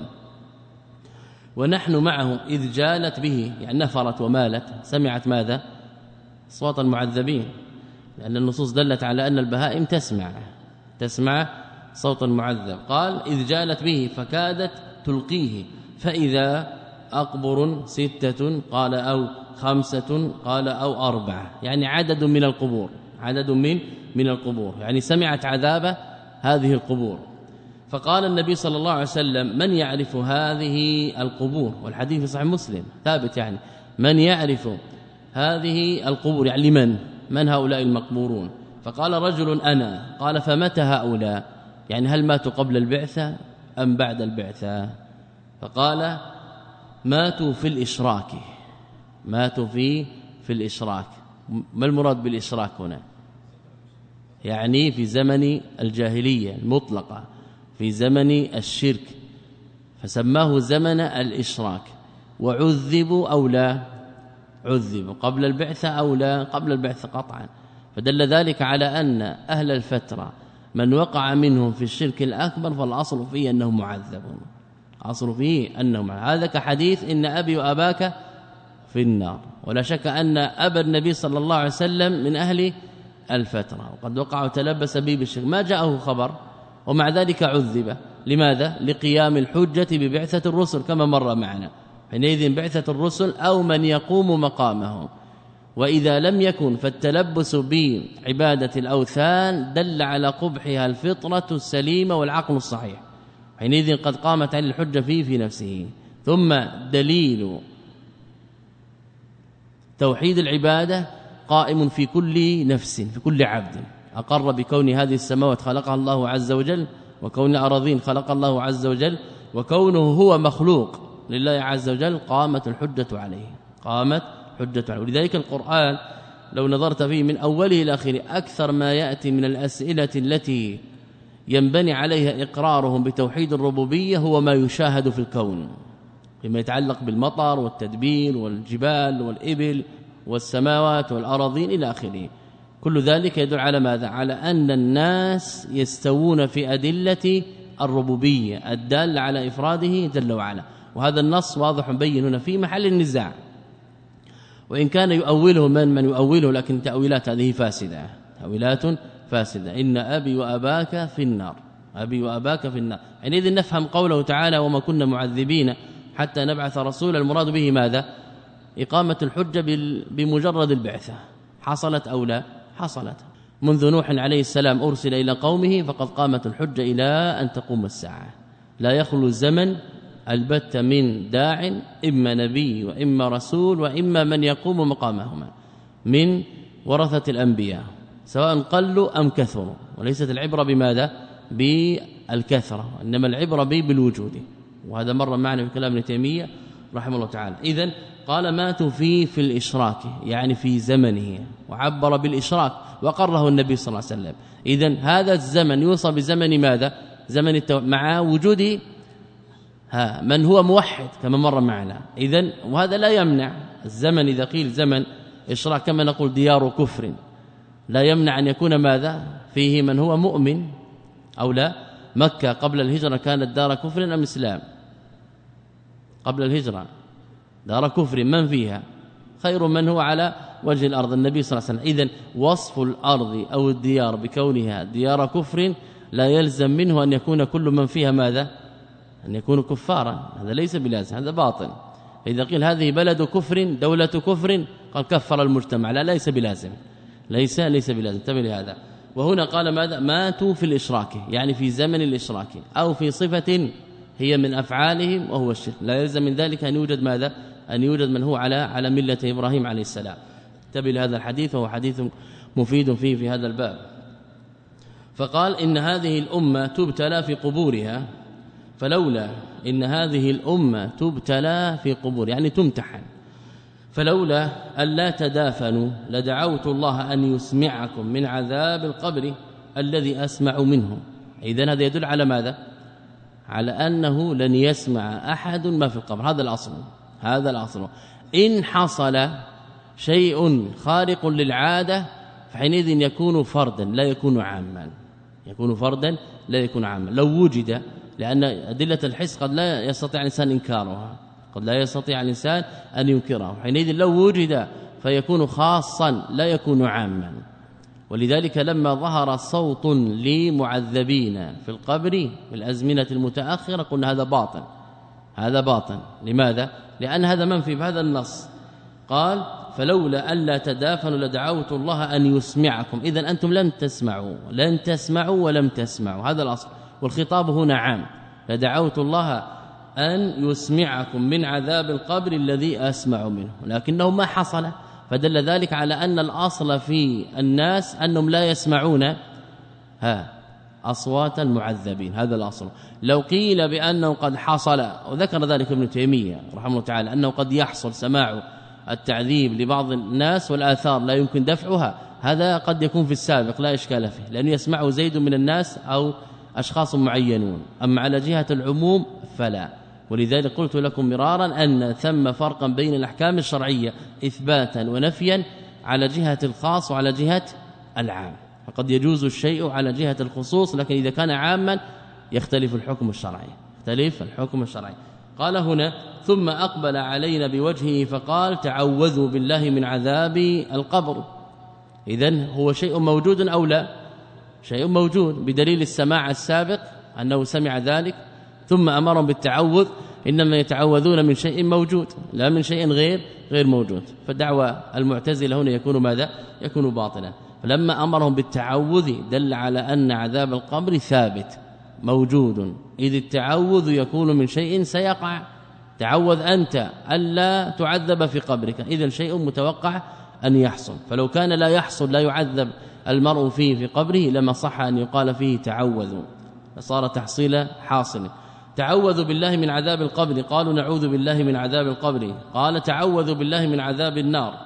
ونحن معه إذ جالت به يعني نفرت ومالت سمعت ماذا صوت المعذبين لأن النصوص دلت على أن البهائم تسمع تسمع صوت المعذب قال إذ جالت به فكادت تلقيه فإذا أقبر ستة قال أو خمسة قال أو أربعة يعني عدد من القبور عدد من من القبور يعني سمعت عذاب هذه القبور فقال النبي صلى الله عليه وسلم من يعرف هذه القبور والحديث في صحيح مسلم ثابت يعني من يعرف هذه القبور يعني من من هؤلاء المقبورون فقال رجل أنا قال فمتى هؤلاء يعني هل ماتوا قبل البعثة أم بعد البعثة فقال ماتوا في الإشراك ماتوا في في الإشراك ما المراد بالإشراك هنا يعني في زمن الجاهلية المطلقة في زمن الشرك فسماه زمن الإشراك وعذبوا أو لا عذبوا قبل البعثة أو لا قبل البعثة قطعا فدل ذلك على أن أهل الفترة من وقع منهم في الشرك الأكبر فالأصل فيه أنه معذب أصل فيه أنه معذب هذا كحديث إن أبي وأباك في النار ولا شك أن أبا النبي صلى الله عليه وسلم من أهل الفترة وقد وقع وتلبس به بالشرك ما جاءه خبر ومع ذلك عذب لماذا لقيام الحجة ببعثة الرسل كما مر معنا حينئذ بعثة الرسل أو من يقوم مقامه وإذا لم يكن فالتلبس بعبادة الأوثان دل على قبحها الفطرة السليمة والعقل الصحيح حينئذ قد قامت على الحجة فيه في نفسه ثم دليل توحيد العبادة قائم في كل نفس في كل عبد أقر بكون هذه السماوات خلقها الله عز وجل وكون الأراضين خلق الله عز وجل وكونه هو مخلوق لله عز وجل قامت الحجة عليه قامت حجة عليه ولذلك القرآن لو نظرت فيه من أوله إلى آخره أكثر ما يأتي من الأسئلة التي ينبني عليها إقرارهم بتوحيد الربوبية هو ما يشاهد في الكون فيما يتعلق بالمطر والتدبير والجبال والإبل والسماوات والأراضين إلى آخره كل ذلك يدل على ماذا على أن الناس يستوون في أدلة الربوبية الدالة على إفراده جل وعلا. وهذا النص واضح بين هنا في محل النزاع، وإن كان يؤوله من من يؤوله، لكن تأويلات هذه فاسدة، تأويلات فاسدة. إن أبي وأباك في النار، أبي وأباك في النار. حينئذ نفهم قوله تعالى وما كنا معذبين حتى نبعث رسولا، المراد به ماذا؟ إقامة الحجة بمجرد البعثة، حصلت أو لا؟ حصلت. منذ نوح عليه السلام أرسل إلى قومه فقد قامت الحجة إلى أن تقوم الساعة. لا يخلو الزمن البت من داع، إما نبي وإما رسول وإما من يقوم مقامهما من ورثة الأنبياء، سواء قلوا أم كثروا. وليست العبرة بماذا؟ بالكثرة، إنما العبرة بالوجود. وهذا مر معنا في كلام ابن تيمية رحمه الله تعالى. إذن قال ماتوا فيه في الإشراك، يعني في زمنه، وعبر بالإشراك وقره النبي صلى الله عليه وسلم. إذن هذا الزمن يوصى بزمن ماذا؟ زمن التو... مع وجود ها من هو موحد كما مر معنا. إذن وهذا لا يمنع الزمن إذا قيل زمن إشراك كما نقول ديار كفر، لا يمنع أن يكون ماذا فيه من هو مؤمن أو لا. مكة قبل الهجرة كانت دار كفر أم إسلام؟ قبل الهجرة دار كفر، من فيها؟ خير من هو على وجه الأرض النبي صلى الله عليه وسلم. إذن وصف الأرض أو الديار بكونها ديار كفر لا يلزم منه أن يكون كل من فيها ماذا؟ أن يكون كفارا، هذا ليس بلازم، هذا باطل. إذا قيل هذه بلد كفر دولة كفر قال كفر المجتمع، لا ليس بلازم، ليس ليس بلازم. انتبه لهذا. وهنا قال ماذا؟ ماتوا في الإشراك، يعني في زمن الإشراك أو في صفة هي من أفعالهم وهو الشرك. لا يلزم من ذلك أن يوجد ماذا؟ أن يوجد من هو على على ملة إبراهيم عليه السلام. انتبه لهذا الحديث، وهو حديث مفيد فيه في هذا الباب. فقال إن هذه الأمة تبتلى في قبورها، فلولا إن هذه الأمة تبتلى في قبور يعني تمتحن، فلولا ألا تدافنوا لدعوت الله أن يسمعكم من عذاب القبر الذي أسمع منه. إذن هذا يدل على ماذا؟ على أنه لن يسمع أحد ما في القبر. هذا الأصل، هذا الأصل. إن حصل شيء خارق للعادة فحينئذ يكون فردا لا يكون عاما، يكون فردا لا يكون عاما. لو وجد، لأن أدلة الحس قد لا يستطيع الإنسان إنكارها، قد لا يستطيع الإنسان أن ينكره، حينئذ لو وجد فيكون خاصا لا يكون عاما. ولذلك لما ظهر صوت لمعذبين في القبر في الأزمنة المتأخرة قلنا هذا باطل، هذا باطل. لماذا؟ لأن هذا منفي بهذا النص. قال فلولا ألا تدافنوا لدعوت الله أن يسمعكم. إذن أنتم لم تسمعوا، لن تسمعوا ولم تسمعوا، هذا الأصل. والخطاب هنا عام، لدعوت الله أن يسمعكم من عذاب القبر الذي أسمع منه، لكنه ما حصل. فدل ذلك على أن الأصل في الناس أنهم لا يسمعون ها أصوات المعذبين، هذا الأصل. لو قيل بأنه قد حصل، وذكر ذلك ابن تيمية رحمه الله تعالى، أنه قد يحصل سماع التعذيب لبعض الناس والآثار لا يمكن دفعها، هذا قد يكون في السابق لا إشكال فيه، لأنه يسمعه زيد من الناس أو أشخاص معينون. أما على جهة العموم فلا. ولذلك قلت لكم مرارا أن ثم فرقا بين الأحكام الشرعية إثباتا ونفيا على جهة الخاص وعلى جهة العام. فقد يجوز الشيء على جهة الخصوص، لكن إذا كان عاما يختلف الحكم الشرعي، يختلف الحكم الشرعي. قال هنا ثم أقبل علينا بوجهه فقال تعوذوا بالله من عذاب القبر. إذن هو شيء موجود أو لا؟ شيء موجود بدليل السماع السابق أنه سمع ذلك، ثم أمرهم بالتعوذ. إنما يتعوذون من شيء موجود لا من شيء غير غير موجود. فدعوى المعتزلة هنا يكون ماذا؟ يكون باطلا. فلما أمرهم بالتعوذ دل على أن عذاب القبر ثابت موجود، إذ التعوذ يكون من شيء سيقع. تعوذ أنت ألا تعذب في قبرك، إذن شيء متوقع أن يحصل. فلو كان لا يحصل، لا يعذب المرء فيه في قبره، لما صح أن يقال فيه تعوذوا، فصار تحصيل حاصل. تعوذوا بالله من عذاب القبر، قالوا نعوذ بالله من عذاب القبر. قال تعوذوا بالله من عذاب النار،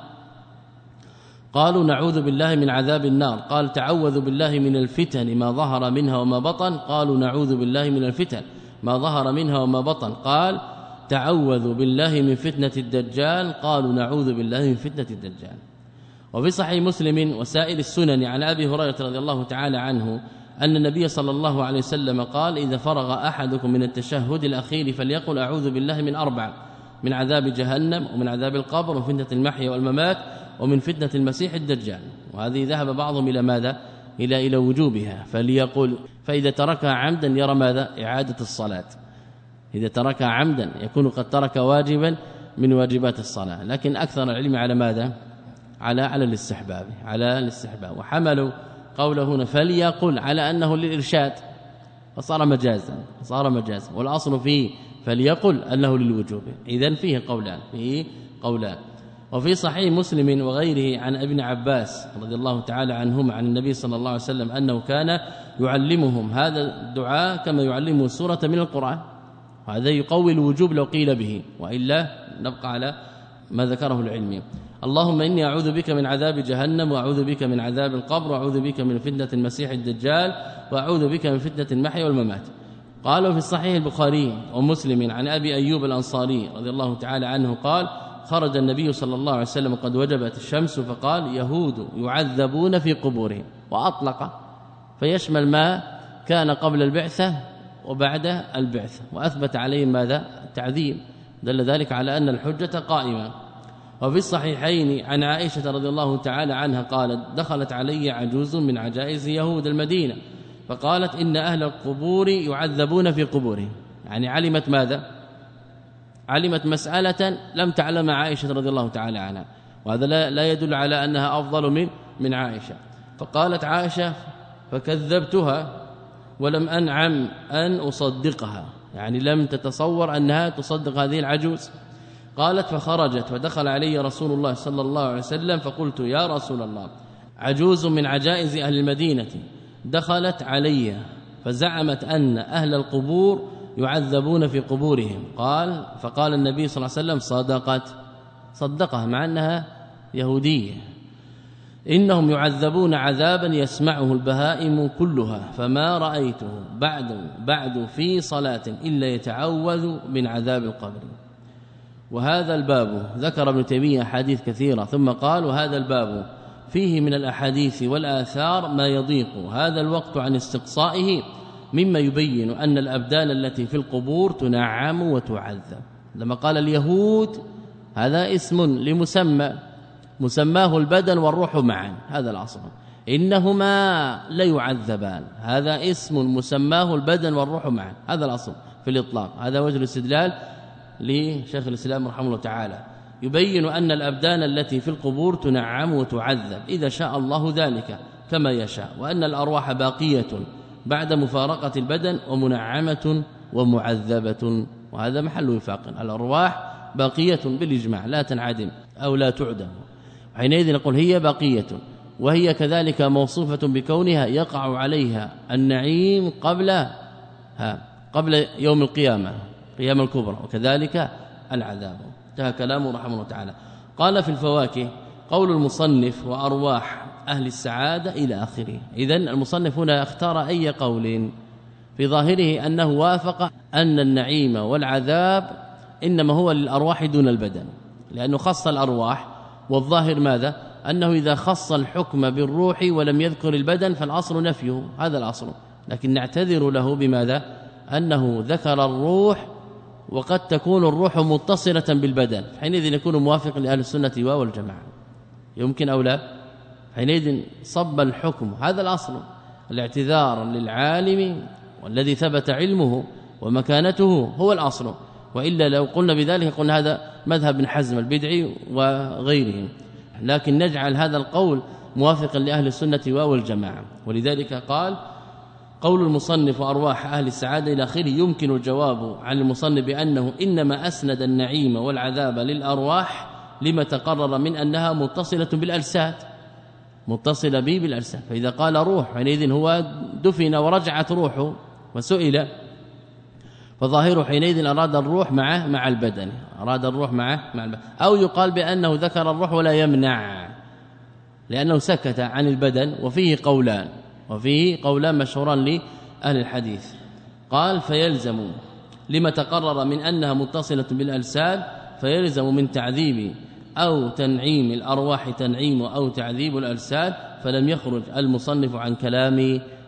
قالوا نعوذ بالله من عذاب النار. قال تعوذوا بالله من الفتن ما ظهر منها وما بطن، قالوا نعوذ بالله من الفتن ما ظهر منها وما بطن. قال تعوذوا بالله من فتنة الدجال، قالوا نعوذ بالله من فتنة الدجال. وفي صحيح مسلم وسائر السنن عن أبي هريرة رضي الله تعالى عنه أن النبي صلى الله عليه وسلم قال إذا فرغ أحدكم من التشهد الأخير فليقل أعوذ بالله من أربع: من عذاب جهنم، ومن عذاب القبر، ومن فتنة المحيا والممات، ومن فتنة المسيح الدجال. وهذه ذهب بعضهم إلى ماذا؟ إلى إلى وجوبها، فليقل. فإذا تركها عمدا يرى ماذا؟ إعادة الصلاة. إذا تركها عمدا يكون قد ترك واجبا من واجبات الصلاة، لكن أكثر العلم على ماذا؟ على على الاستحباب، على الاستحباب، وحملوا قوله هنا فليقل على أنه للإرشاد، فصار مجازا، صار مجازا، والأصل فيه فليقل أنه للوجوب. إذن فيه قولان، فيه قولان. وفي صحيح مسلم وغيره عن ابن عباس رضي الله تعالى عنهما عن النبي صلى الله عليه وسلم أنه كان يعلمهم هذا الدعاء كما يعلمه سورة من القرآن، وهذا يقوي الوجوب لو قيل به، وإلا نبقى على ما ذكره العلم. اللهم إني أعوذ بك من عذاب جهنم، وأعوذ بك من عذاب القبر، وأعوذ بك من فتنة المسيح الدجال، وأعوذ بك من فتنة المحيا والممات. قالوا في الصحيح البخاري ومسلم عن أبي أيوب الأنصاري رضي الله تعالى عنه قال خرج النبي صلى الله عليه وسلم قد وجبت الشمس فقال يهود يعذبون في قبورهم، وأطلق فيشمل ما كان قبل البعثة وبعد البعثة، وأثبت عليهم ماذا؟ التعذيب، دل ذلك على أن الحجة قائمة. وفي الصحيحين عن عائشة رضي الله تعالى عنها قالت دخلت علي عجوز من عجائز يهود المدينة فقالت إن أهل القبور يعذبون في قبورهم، يعني علمت ماذا؟ علمت مسألة لم تعلم عائشة رضي الله تعالى عنها، وهذا لا, لا يدل على أنها أفضل من من عائشة. فقالت عائشة فكذبتها ولم أنعم أن أصدقها، يعني لم تتصور أنها تصدق هذه العجوز. قالت فخرجت ودخل علي رسول الله صلى الله عليه وسلم فقلت يا رسول الله عجوز من عجائز أهل المدينة دخلت علي فزعمت أن أهل القبور يعذبون في قبورهم. قال فقال النبي صلى الله عليه وسلم صدقت، صدقها مع أنها يهودية، إنهم يعذبون عذابا يسمعه البهائم كلها فما رأيته بعد بعد في صلاة إلا يتعوذ من عذاب القبر. وهذا الباب ذكر ابن تيمية حديث كثيرة ثم قال وهذا الباب فيه من الأحاديث والآثار ما يضيق هذا الوقت عن استقصائه مما يبين أن الأبدان التي في القبور تنعم وتعذب. لما قال اليهود هذا اسم لمسمى مسماه البدن والروح معا، هذا الأصل، إنهما لا يعذبان، هذا اسم مسماه البدن والروح معا، هذا الأصل في الإطلاق. هذا وجه الاستدلال لشيخ الإسلام رحمه الله تعالى، يبين أن الأبدان التي في القبور تنعم وتعذب إذا شاء الله ذلك كما يشاء، وأن الأرواح باقية بعد مفارقة البدن ومنعمة ومعذبة، وهذا محل وفاق. الأرواح باقية بالإجماع لا تنعدم أو لا تعدم، حينئذ نقول هي باقية، وهي كذلك موصوفة بكونها يقع عليها النعيم قبل ها قبل يوم القيامة قيام الكبرى، وكذلك العذاب. انتهى كلامه رحمه الله تعالى. قال في الفواكه قول المصنف وأرواح أهل السعادة إلى آخره. إذن المصنف هنا اختار أي قول في ظاهره أنه وافق أن النعيم والعذاب إنما هو للأرواح دون البدن، لأنه خص الأرواح، والظاهر ماذا؟ أنه إذا خص الحكم بالروح ولم يذكر البدن فالأصل نفيه، هذا الأصل، لكن نعتذر له بماذا؟ أنه ذكر الروح وقد تكون الروح متصلة بالبدن، حينئذ يكون موافق لأهل السنة والجماعة، يمكن أو لا؟ حينئذ صب الحكم، هذا الأصل، الاعتذار للعالم والذي ثبت علمه ومكانته هو الأصل، وإلا لو قلنا بذلك قلنا هذا مذهب ابن حزم البدعي وغيرهم، لكن نجعل هذا القول موافقا لأهل السنة والجماعة. ولذلك قال قول المصنف وأرواح أهل السعادة إلى آخره يمكن الجواب عن المصنف بأنه إنما أسند النعيم والعذاب للأرواح لما تقرر من أنها متصلة بالأجساد، متصلة به بالأجساد، فإذا قال روح حينئذ هو دفن ورجعت روحه وسئل، فظاهره حينئذ أراد الروح معه مع البدن، أراد الروح معه مع البدن، أو يقال بأنه ذكر الروح ولا يمنع لأنه سكت عن البدن، وفيه قولان وفيه قولان مشهوران لأهل الحديث. قال فيلزم لما تقرر من أنها متصلة بالأجساد فيلزم من تعذيب أو تنعيم الأرواح تنعيم أو تعذيب الأجساد، فلم يخرج المصنف عن كلام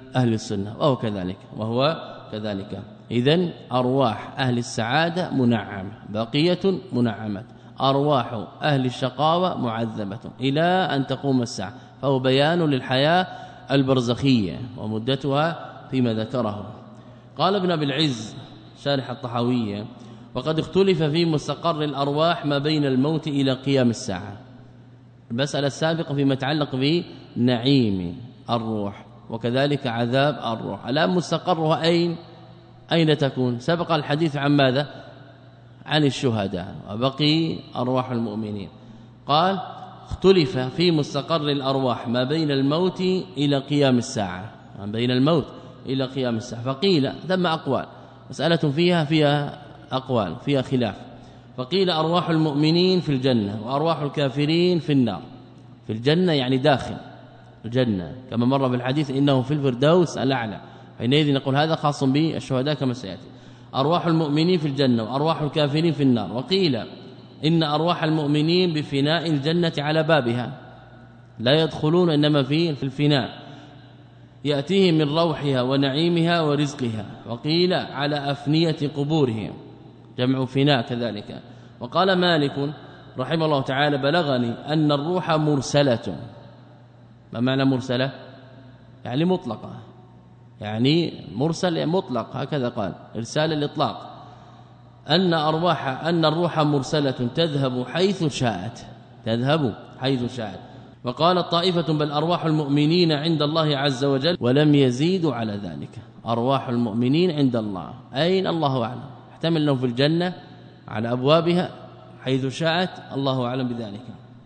أهل السنة وهو كذلك وهو كذلك. إذن أرواح أهل السعادة منعمة بقية منعمة، أرواح أهل الشقاوة معذبة إلى أن تقوم الساعة، فهو بيان للحياة البرزخية ومدتها فيما ذكره. قال ابن أبي العز شارح الطحاوية: وقد اختلف في مستقر الأرواح ما بين الموت إلى قيام الساعة. المسألة السابقة فيما يتعلق بنعيم الروح وكذلك عذاب الروح، الآن مستقرها أين أين تكون؟ سبق الحديث عن ماذا؟ عن الشهداء وبقي أرواح المؤمنين. قال: اختلف في مستقر الأرواح ما بين الموت إلى قيام الساعة، ما بين الموت إلى قيام الساعة. فقيل ثم أقوال، مسألة فيها فيها أقوال فيها خلاف. فقيل أرواح المؤمنين في الجنة وأرواح الكافرين في النار. في الجنة يعني داخل الجنة كما مر بالحديث إنه في الفردوس الأعلى، حينئذ نقول هذا خاص بالشهداء كما سيأتي. أرواح المؤمنين في الجنة وأرواح الكافرين في النار. وقيل إن أرواح المؤمنين بفناء الجنة على بابها لا يدخلون إنما في الفناء يأتيهم من روحها ونعيمها ورزقها. وقيل على أفنية قبورهم جمع فناء كذلك. وقال مالك رحمه الله تعالى: بلغني أن الروح مرسلة. ما معنى مرسلة؟ يعني مطلقة، يعني مرسل مطلق هكذا قال، إرسال الإطلاق. أن أرواح أن الروح مرسلة تذهب حيث شاءت، تذهب حيث شاءت. وقال طائفة: بل أرواح المؤمنين عند الله عز وجل، ولم يزيدوا على ذلك. أرواح المؤمنين عند الله أين؟ الله أعلم، احتمل أنهم في الجنة على أبوابها حيث شاءت، الله أعلم بذلك.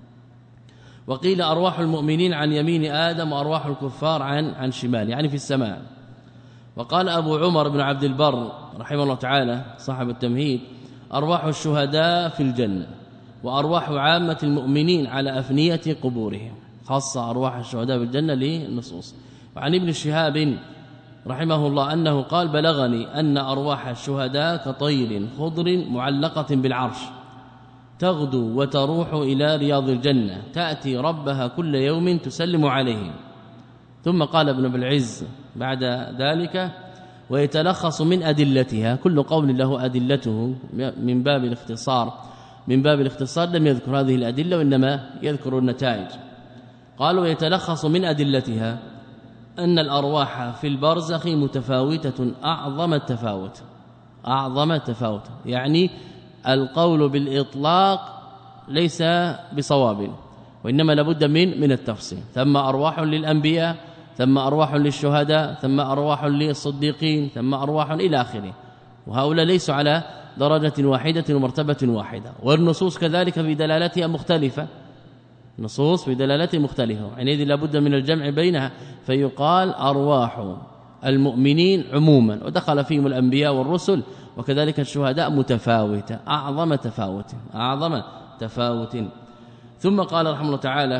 وقيل أرواح المؤمنين عن يمين آدم وأرواح الكفار عن عن شمال، يعني في السماء. وقال أبو عمر بن عبد البر رحمه الله تعالى صاحب التمهيد: أرواح الشهداء في الجنة وأرواح عامة المؤمنين على أفنية قبورهم، خاصة أرواح الشهداء في الجنة للنصوص. وعن ابن شهاب رحمه الله أنه قال: بلغني أن أرواح الشهداء كطير خضر معلقة بالعرش تغدو وتروح إلى رياض الجنة تأتي ربها كل يوم تسلم عليه. ثم قال ابن أبي العز بعد ذلك: ويتلخص من أدلتها، كل قول له أدلته من باب الاختصار، من باب الاختصار لم يذكر هذه الأدلة وإنما يذكر النتائج. قال: ويتلخص من أدلتها أن الأرواح في البرزخ متفاوتة أعظم التفاوت، أعظم التفاوت، يعني القول بالإطلاق ليس بصواب، وإنما لابد من من التفصيل. ثم أرواح للأنبياء، ثم أرواح للشهداء، ثم أرواح للصديقين، ثم أرواح إلى آخره، وهؤلاء ليسوا على درجة واحدة ومرتبة واحدة. والنصوص كذلك في دلالتها مختلفة، نصوص في دلالتها مختلفة، حينئذ لابد من الجمع بينها، فيقال أرواح المؤمنين عموما ودخل فيهم الأنبياء والرسل، وكذلك الشهداء متفاوتة أعظم تفاوت أعظم تفاوت. ثم قال رحمه الله تعالى: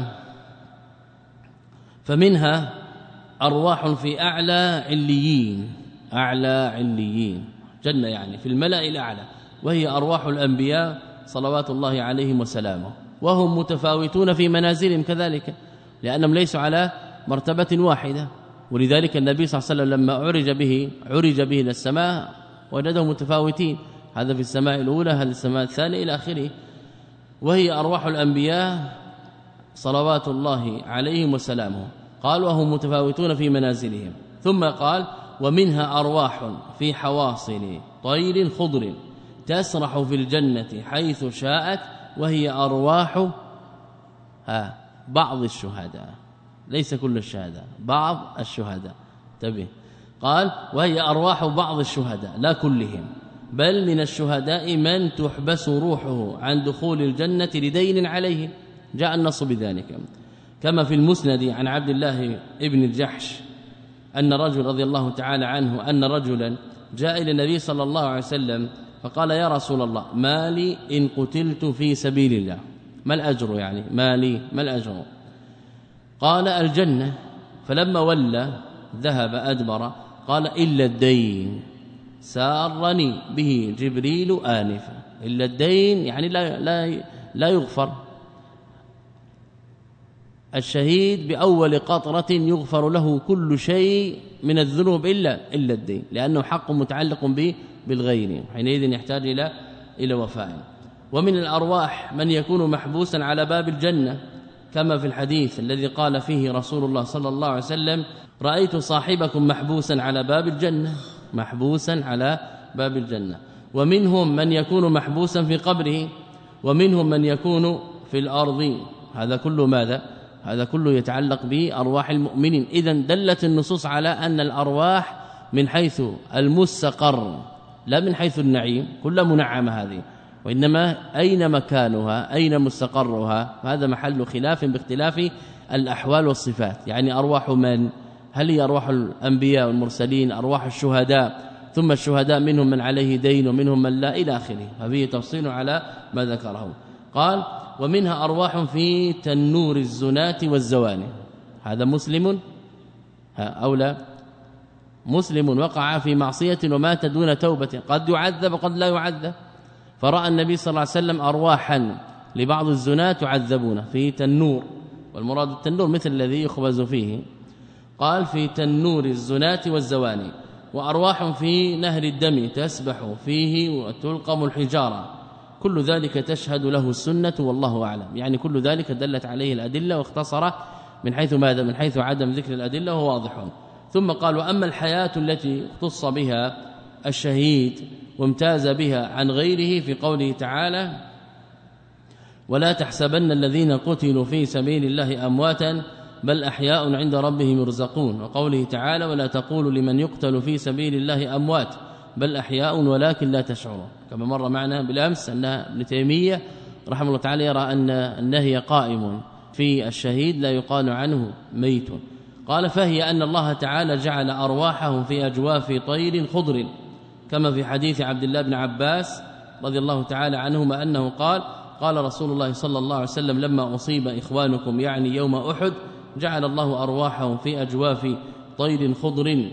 فمنها أرواح في أعلى عليين، أعلى عليين جنة يعني في الملأ الأعلى، وهي أرواح الأنبياء صلوات الله عليهم وسلامه، وهم متفاوتون في منازلهم كذلك لأنهم ليسوا على مرتبة واحدة. ولذلك النبي صلى الله عليه وسلم لما عرج به عرج به إلى السماء وجدهم متفاوتين، هذا في السماء الأولى، هذا السماء الثانية إلى آخره. وهي أرواح الأنبياء صلوات الله عليهم وسلامه، قال وهم متفاوتون في منازلهم. ثم قال: ومنها أرواح في حواصل طير خضر تسرح في الجنة حيث شاءت، وهي أرواح ها بعض الشهداء، ليس كل الشهداء، بعض الشهداء. تبه قال: وهي أرواح بعض الشهداء لا كلهم، بل من الشهداء من تحبس روحه عن دخول الجنة لدين عليه، جاء النص بذلك، كما في المسند عن عبد الله ابن الجحش أن رجل رضي الله تعالى عنه أن رجلا جاء إلى النبي صلى الله عليه وسلم فقال: يا رسول الله، ما لي إن قتلت في سبيل الله؟ ما الأجر يعني؟ ما لي ما الأجر؟ قال: الجنة. فلما ولى ذهب أدبر قال: إلا الدين سارني به جبريل آنفا. إلا الدين يعني لا لا لا يغفر. الشهيد بأول قطرة يغفر له كل شيء من الذنوب إلا إلا الدين، لأنه حق متعلق به بالغير، حينئذ يحتاج إلى إلى وفاء. ومن الأرواح من يكون محبوسا على باب الجنة، كما في الحديث الذي قال فيه رسول الله صلى الله عليه وسلم: رأيت صاحبكم محبوسا على باب الجنة، محبوسا على باب الجنة. ومنهم من يكون محبوسا في قبره، ومنهم من يكون في الأرض. هذا كله ماذا؟ هذا كله يتعلق بأرواح المؤمنين. إذن دلت النصوص على أن الأرواح من حيث المستقر لا من حيث النعيم، كل منعمة هذه، وإنما أين مكانها، أين مستقرها، هذا محل خلاف باختلاف الأحوال والصفات. يعني أرواح من؟ هل هي أرواح الأنبياء والمرسلين، أرواح الشهداء، ثم الشهداء منهم من عليه دين ومنهم من لا، إلى آخره. ففيه تفصيل على ما ذكره. قال: ومنها أرواح في تنور الزنات والزواني. هذا مسلم أو لا؟ مسلم وقع في معصية ومات دون توبة، قد يعذب وقد لا يعذب. فرأى النبي صلى الله عليه وسلم أرواحا لبعض الزنات يعذبون في تنور، والمراد التنور مثل الذي يخبز فيه. قال: في تنور الزنات والزواني. وأرواح في نهر الدم تسبح فيه وتلقم الحجارة، كل ذلك تشهد له السنة والله أعلم. يعني كل ذلك دلت عليه الأدلة، واختصر من حيث ماذا؟ من حيث عدم ذكر الأدلة وهو واضح. ثم قال: وأما الحياة التي اختص بها الشهيد وامتاز بها عن غيره في قوله تعالى: ولا تحسبن الذين قتلوا في سبيل الله أمواتا بل أحياء عند ربهم يرزقون. وقوله تعالى: ولا تقولوا لمن يقتل في سبيل الله أموات بل أحياء ولكن لا تشعرون. كما مر معنا بالأمس أن ابن تيمية رحمه الله تعالى يرى أن النهي قائم في الشهيد لا يقال عنه ميت. قال: فهي أن الله تعالى جعل أرواحهم في أجواف طير خضر، كما في حديث عبد الله بن عباس رضي الله تعالى عنهما أنه قال: قال رسول الله صلى الله عليه وسلم: لما أصيب إخوانكم يعني يوم أحد جعل الله أرواحهم في أجواف طير خضر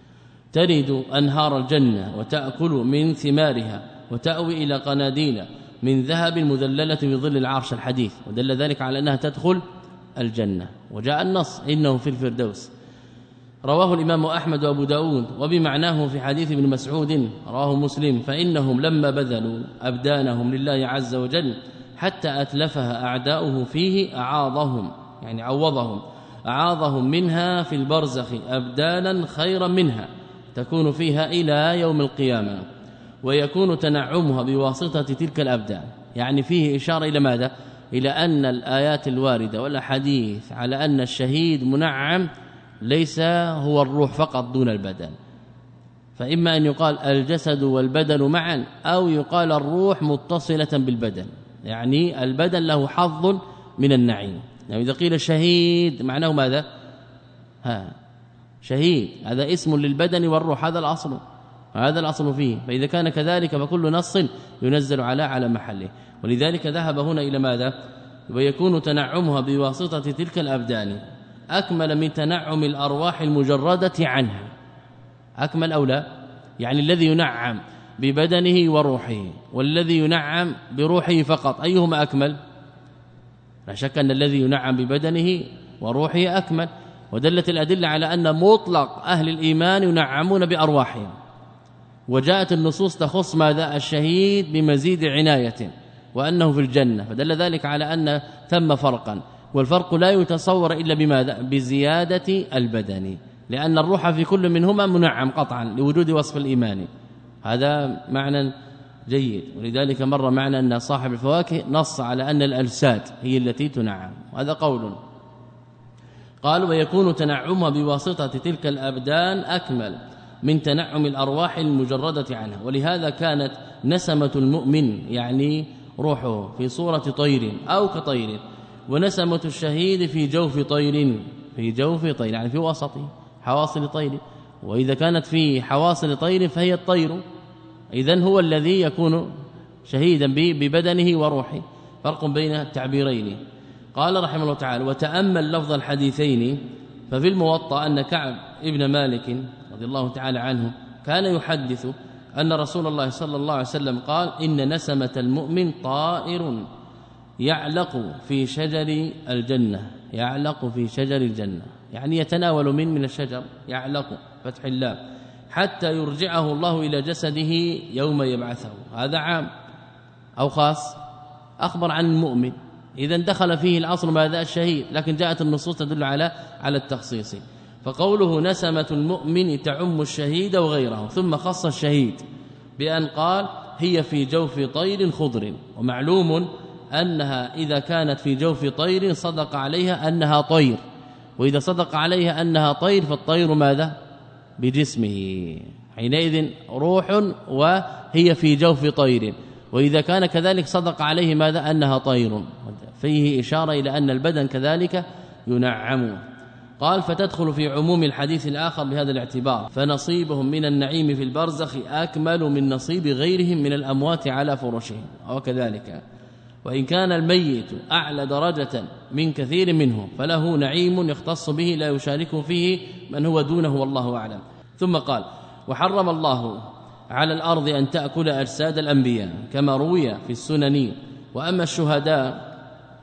ترد أنهار الجنة وتأكل من ثمارها وتأوي إلى قناديل من ذهب مذللة في ظل العرش. الحديث ودل ذلك على أنها تدخل الجنة، وجاء النص إنه في الفردوس. رواه الإمام أحمد وأبو داود، وبمعناه في حديث ابن مسعود رواه مسلم: فإنهم لما بذلوا أبدانهم لله عز وجل حتى أتلفها أعداؤه فيه أعاضهم، يعني عوضهم أعاضهم منها في البرزخ أبدانا خيرا منها تكون فيها إلى يوم القيامة، ويكون تنعمها بواسطة تلك الأبدان. يعني فيه إشارة إلى ماذا؟ إلى أن الآيات الواردة والأحاديث على أن الشهيد منعم ليس هو الروح فقط دون البدن، فإما أن يقال الجسد والبدن معا، أو يقال الروح متصلة بالبدن، يعني البدن له حظ من النعيم. يعني إذا قيل شهيد معناه ماذا؟ ها شهيد هذا اسم للبدن والروح، هذا الأصل، هذا الأصل فيه. فإذا كان كذلك فكل نص ينزل على على محله. ولذلك ذهب هنا إلى ماذا؟ ويكون تنعمها بواسطة تلك الأبدان أكمل من تنعم الأرواح المجردة عنها. أكمل أو لا؟ يعني الذي ينعم ببدنه وروحه والذي ينعم بروحه فقط أيهما أكمل؟ لا شك أن الذي ينعم ببدنه وروحه أكمل. ودلت الأدلة على أن مطلق أهل الإيمان ينعمون بأرواحهم، وجاءت النصوص تخص ماذا؟ الشهيد بمزيد عناية وأنه في الجنة، فدل ذلك على أن ثم فرقا، والفرق لا يتصور إلا بماذا؟ بزيادة البدن، لأن الروح في كل منهما منعم قطعا لوجود وصف الإيمان. هذا معنى جيد. ولذلك مر معنا أن صاحب الفواكه نص على أن الأجساد هي التي تنعم، هذا قول. قال: ويكون تنعمها بواسطة تلك الأبدان أكمل من تنعم الأرواح المجردة عنها. ولهذا كانت نسمة المؤمن يعني روحه في صورة طير أو كطير، ونسمة الشهيد في جوف طير، في جوف طير يعني في وسطه حواصل طير. وإذا كانت في حواصل طير فهي الطير، إذن هو الذي يكون شهيدا ببدنه وروحه. فرق بين التعبيرين. قال رحمه الله تعالى: وتأمل لفظ الحديثين، ففي الموطأ أن كعب ابن مالك رضي الله تعالى عنه كان يحدث أن رسول الله صلى الله عليه وسلم قال: إن نسمة المؤمن طائر يعلق في شجر الجنة يعلق في شجر الجنة، يعني يتناول من من الشجر يعلق فتح الله حتى يرجعه الله إلى جسده يوم يبعثه. هذا عام أو خاص؟ أخبر عن المؤمن، إذا دخل فيه الأصل ماذا؟ الشهيد، لكن جاءت النصوص تدل على على التخصيص. فقوله نسمة المؤمن تعم الشهيد وغيره، ثم خص الشهيد بأن قال هي في جوف طير خضر، ومعلوم أنها إذا كانت في جوف طير صدق عليها أنها طير، وإذا صدق عليها أنها طير فالطير ماذا؟ بجسمه، حينئذ روح وهي في جوف طير، وإذا كان كذلك صدق عليه ماذا؟ أنها طير، فيه إشارة إلى أن البدن كذلك ينعم. قال فتدخل في عموم الحديث الآخر بهذا الاعتبار، فنصيبهم من النعيم في البرزخ أكمل من نصيب غيرهم من الأموات على فرشهم، وكذلك وإن كان الميت أعلى درجة من كثير منهم فله نعيم يختص به لا يشاركه فيه من هو دونه والله أعلم. ثم قال وحرم الله على الأرض أن تأكل أجساد الأنبياء كما روي في السنن، وأما الشهداء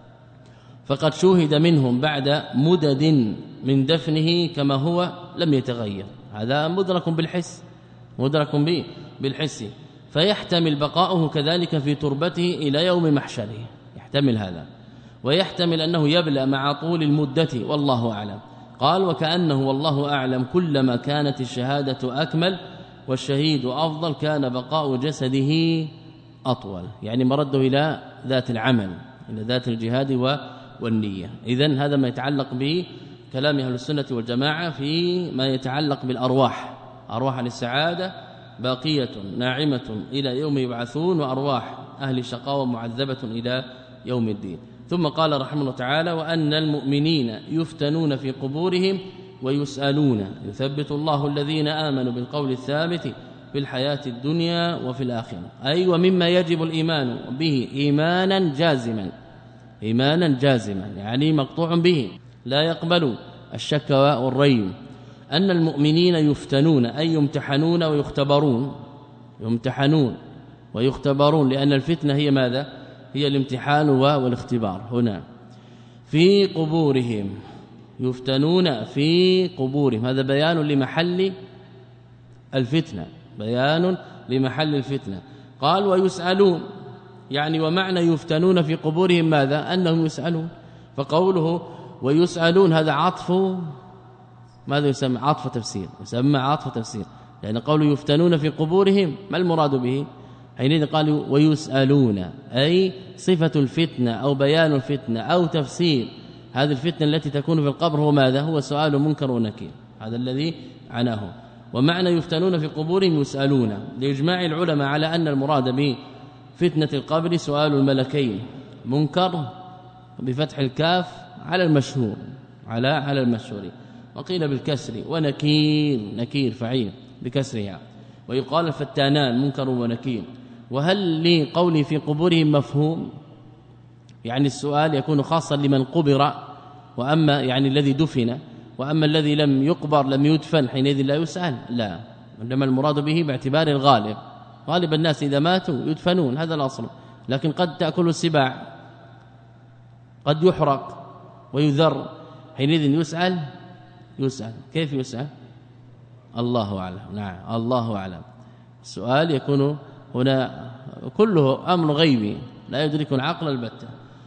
فقد شوهد منهم بعد مدد من دفنه كما هو لم يتغير، هذا مدرك بالحس، مدرك به بالحس، فيحتمل بقاؤه كذلك في تربته إلى يوم محشره، يحتمل هذا، ويحتمل أنه يبلى مع طول المدة والله أعلم. قال وكأنه والله أعلم كلما كانت الشهادة أكمل والشهيد أفضل كان بقاء جسده أطول، يعني مرده إلى ذات العمل، إلى ذات الجهاد والنية. إذن هذا ما يتعلق بكلام أهل السنة والجماعة في ما يتعلق بالأرواح، أرواح للسعادة باقية ناعمة إلى يوم يبعثون، وأرواح أهل الشقاوة معذبة إلى يوم الدين. ثم قال رحمه الله تعالى وأن المؤمنين يفتنون في قبورهم ويسألون، يثبت الله الذين آمنوا بالقول الثابت في الحياة الدنيا وفي الآخرة، أي ومما يجب الإيمان به إيمانا جازما، إيمانا جازما يعني مقطوع به لا يقبل الشك والريب، أن المؤمنين يفتنون أي يمتحنون ويختبرون، يمتحنون ويختبرون، لأن الفتنة هي ماذا؟ هي الامتحان والاختبار. هنا في قبورهم، يفتنون في قبورهم، هذا بيان لمحل الفتنة، بيان لمحل الفتنة. قال ويسألون، يعني ومعنى يفتنون في قبورهم ماذا؟ أنهم يسألون، فقوله ويسألون هذا عطف، ماذا يسمى؟ عطف تفسير، يسمى عطف تفسير، لأن قوله يفتنون في قبورهم ما المراد به؟ حينئذ قالوا ويسألون أي صفة الفتنة أو بيان الفتنة أو تفسير هذه الفتنة التي تكون في القبر هو ماذا؟ هو سؤال منكر ونكير، هذا الذي عناه. ومعنى يفتنون في قبورهم يسألون، لإجماع العلماء على أن المراد بفتنة القبر سؤال الملكين، منكر بفتح الكاف على المشهور، على على المشهور، وقيل بالكسر، ونكير نكير فعيل بكسرها، ويقال الفتانان منكر ونكير. وهل لقولي في قبورهم مفهوم؟ يعني السؤال يكون خاصا لمن قبر، وأما يعني الذي دفن، وأما الذي لم يقبر لم يدفن حينئذ لا يسأل، لا، إنما المراد به باعتبار الغالب، غالب الناس إذا ماتوا يدفنون، هذا الأصل، لكن قد تأكل السباع، قد يحرق ويذر، حينئذ يسأل يسأل كيف يسأل؟ الله أعلم، نعم الله أعلم. السؤال يكون هنا كله أمر غيبي لا يدرك العقل البتة.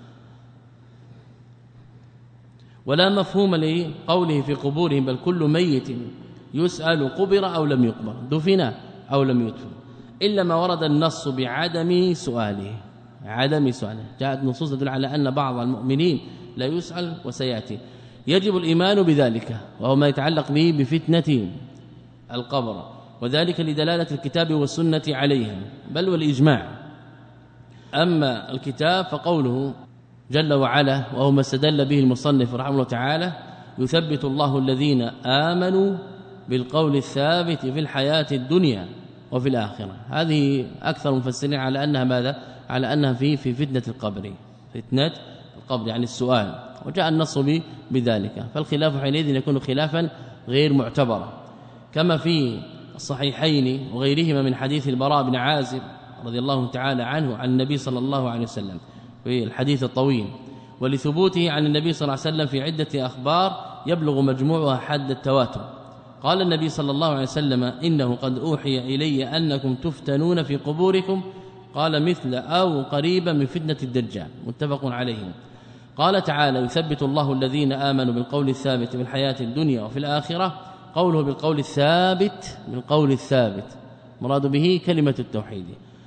ولا مفهوم لقوله في قبورهم بل كل ميت يسأل قبر أو لم يقبر، دفن أو لم يدفن، إلا ما ورد النص بعدم سؤاله، عدم سؤاله، جاءت نصوص تدل على أن بعض المؤمنين لا يسأل وسيأتي. يجب الإيمان بذلك، وهو ما يتعلق به بفتنة القبر، وذلك لدلالة الكتاب والسنة عليها بل والإجماع. أما الكتاب فقوله جل وعلا، وهو ما استدل به المصنف رحمه الله تعالى، يثبت الله الذين آمنوا بالقول الثابت في الحياة الدنيا وفي الآخرة. هذه أكثر مفسرين على أنها ماذا؟ على أنها في في فتنة القبر، فتنة القبر يعني السؤال، وجاء النص بذلك، فالخلاف حينئذ يكون خلافا غير معتبرا، كما في الصحيحين وغيرهما من حديث البراء بن عازب رضي الله تعالى عنه عن النبي صلى الله عليه وسلم في الحديث الطويل، ولثبوته عن النبي صلى الله عليه وسلم في عدة أخبار يبلغ مجموعها حد التواتر. قال النبي صلى الله عليه وسلم إنه قد أوحي إلي أنكم تفتنون في قبوركم، قال مثل أو قريبا من فتنة الدجال، متفق عليه. قال تعالى يثبت الله الذين آمنوا بالقول الثابت في الحياة الدنيا وفي الآخرة. قوله بالقول الثابت، بالقول الثابت مراد به كلمة التوحيد،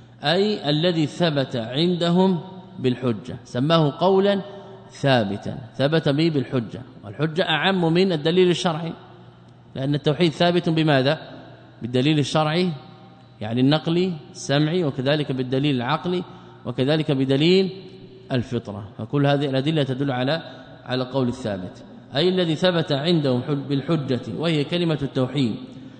أي الذي ثبت عندهم بالحجة، سماه قولا ثابتا ثبت به بالحجة، والحجة أعم من الدليل الشرعي، لأن التوحيد ثابت بماذا؟ بالدليل الشرعي يعني النقلي السمعي، وكذلك بالدليل العقلي، وكذلك بدليل الفطرة، فكل هذه الأدلة تدل على على قول الثابت، أي الذي ثبت عندهم بالحجة وهي كلمة التوحيد،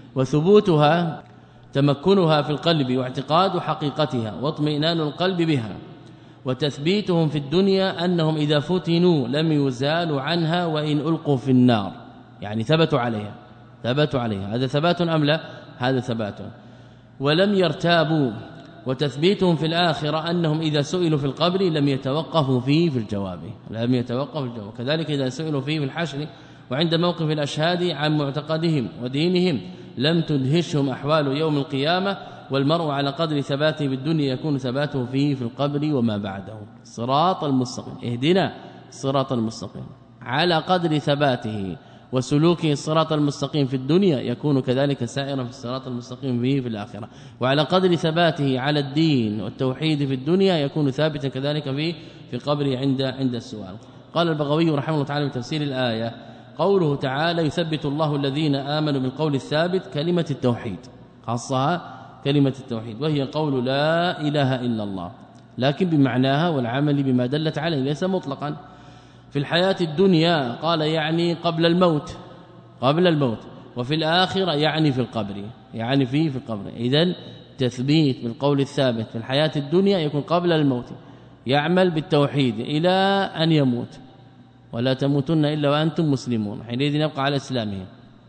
وثبوتها تمكنها في القلب واعتقاد حقيقتها واطمئنان القلب بها، وتثبيتهم في الدنيا أنهم إذا فتنوا لم يزالوا عنها وإن ألقوا في النار، يعني ثبتوا عليها ثبتوا عليها هذا ثبات أم لا؟ هذا ثبات. ولم يرتابوا، وتثبيتهم في الآخرة أنهم إذا سئلوا في القبر لم يتوقفوا فيه في الجواب لم يتوقفوا في الجواب، كذلك إذا سئلوا فيه في الحشر وعند موقف الأشهاد عن معتقدهم ودينهم لم تدهشهم أحوال يوم القيامة. والمرء على قدر ثباته بالدنيا يكون ثباته فيه في القبر وما بعده. صراط المستقيم، اهدنا الصراط المستقيم، على قدر ثباته وسلوكه الصراط المستقيم في الدنيا يكون كذلك سائرا في الصراط المستقيم به في الآخرة، وعلى قدر ثباته على الدين والتوحيد في الدنيا يكون ثابتا كذلك في في قبره عند عند السؤال. قال البغوي رحمه الله تعالى في تفسير الآية قوله تعالى يثبت الله الذين آمنوا بالقول الثابت كلمة التوحيد، خاصها كلمة التوحيد وهي قول لا إله إلا الله، لكن بمعناها والعمل بما دلت عليه، ليس مطلقا. في الحياة الدنيا قال يعني قبل الموت قبل الموت وفي الآخرة يعني في القبر يعني فيه في القبر. إذن تثبيت بالقول الثابت في الحياة الدنيا يكون قبل الموت، يعمل بالتوحيد إلى أن يموت، ولا تموتن إلا وأنتم مسلمون، حينئذ يبقى على إسلامهم.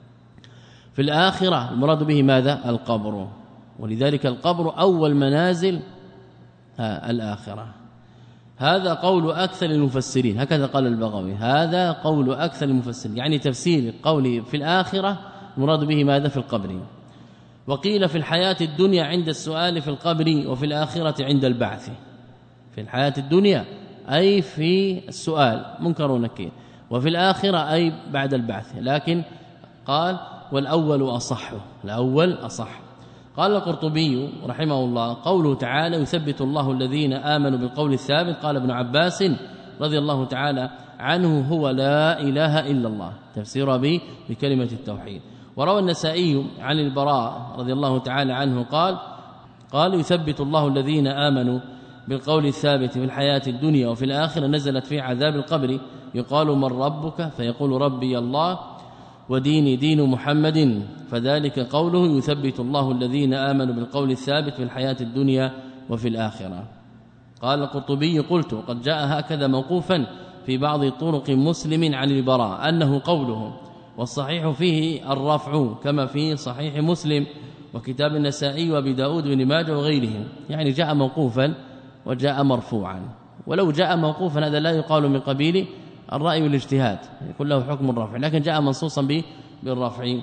في الآخرة المراد به ماذا؟ القبر، ولذلك القبر أول منازل الآخرة. هذا قول أكثر المفسرين، هكذا قال البغوي، هذا قول أكثر المفسرين، يعني تفسير قوله في الآخرة مراد به ماذا؟ في القبر. وقيل في الحياة الدنيا عند السؤال في القبر، وفي الآخرة عند البعث. في الحياة الدنيا أي في السؤال منكر ونكير، وفي الآخرة أي بعد البعث، لكن قال والأول أصح، الأول أصح. قال القرطبي رحمه الله قوله تعالى يثبت الله الذين آمنوا بالقول الثابت، قال ابن عباس رضي الله تعالى عنه هو لا إله إلا الله، تفسير به بكلمة التوحيد. وروى النسائي عن البراء رضي الله تعالى عنه قال قال يثبت الله الذين آمنوا بالقول الثابت في الحياة الدنيا وفي الآخرة، نزلت في عذاب القبر يقال من ربك فيقول ربي الله وديني دين محمد، فذلك قوله يثبت الله الذين آمنوا بالقول الثابت في الحياة الدنيا وفي الآخرة. قال القرطبي قلت قد جاء هكذا موقوفا في بعض طرق مسلم عن البراء أنه قوله، والصحيح فيه الرفع كما في صحيح مسلم وكتاب النسائي وابي داود بن ماجه وغيرهم، يعني جاء موقوفا وجاء مرفوعا. ولو جاء موقوفا هذا لا يقال من قبيل الرأي والاجتهاد، يكون له حكم الرفع، لكن جاء منصوصا به بالرفع.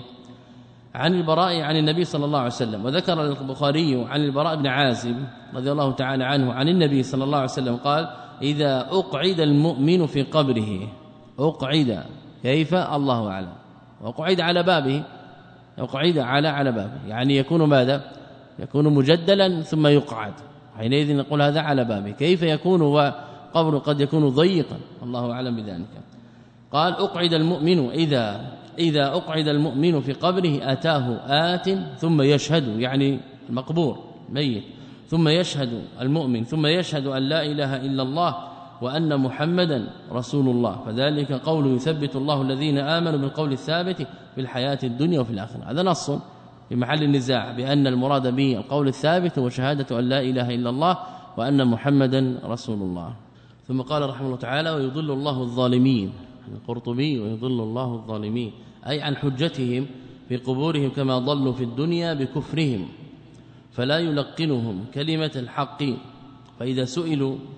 عن البراء عن النبي صلى الله عليه وسلم. وذكر البخاري عن البراء بن عازب رضي الله تعالى عنه عن النبي صلى الله عليه وسلم قال إذا أقعد المؤمن في قبره، أقعد كيف الله أعلم، وقعد على بابه، أقعد على على بابه يعني يكون ماذا؟ يكون مجدلا ثم يقعد، حينئذ نقول هذا على بابه. كيف يكون وقبر قد يكون ضيقا، الله أعلم بذلك. قال أقعد المؤمن إذا إذا أقعد المؤمن في قبره أتاه آت ثم يشهد، يعني المقبور ميت، ثم يشهد المؤمن ثم يشهد أن لا إله إلا الله وأن محمدا رسول الله، فذلك قول يثبت الله الذين آمنوا بالقول الثابت في الحياة الدنيا وفي الآخرة. هذا نص في محل النزاع بأن المراد به القول الثابت وشهادة أن لا إله إلا الله وأن محمدا رسول الله. ثم قال رحمه الله تعالى ويضل الله الظالمين، القرطبي ويضل الله الظالمين أي عن حجتهم في قبورهم كما ضلوا في الدنيا بكفرهم، فلا يلقنهم كلمة الحق، فإذا سئلوا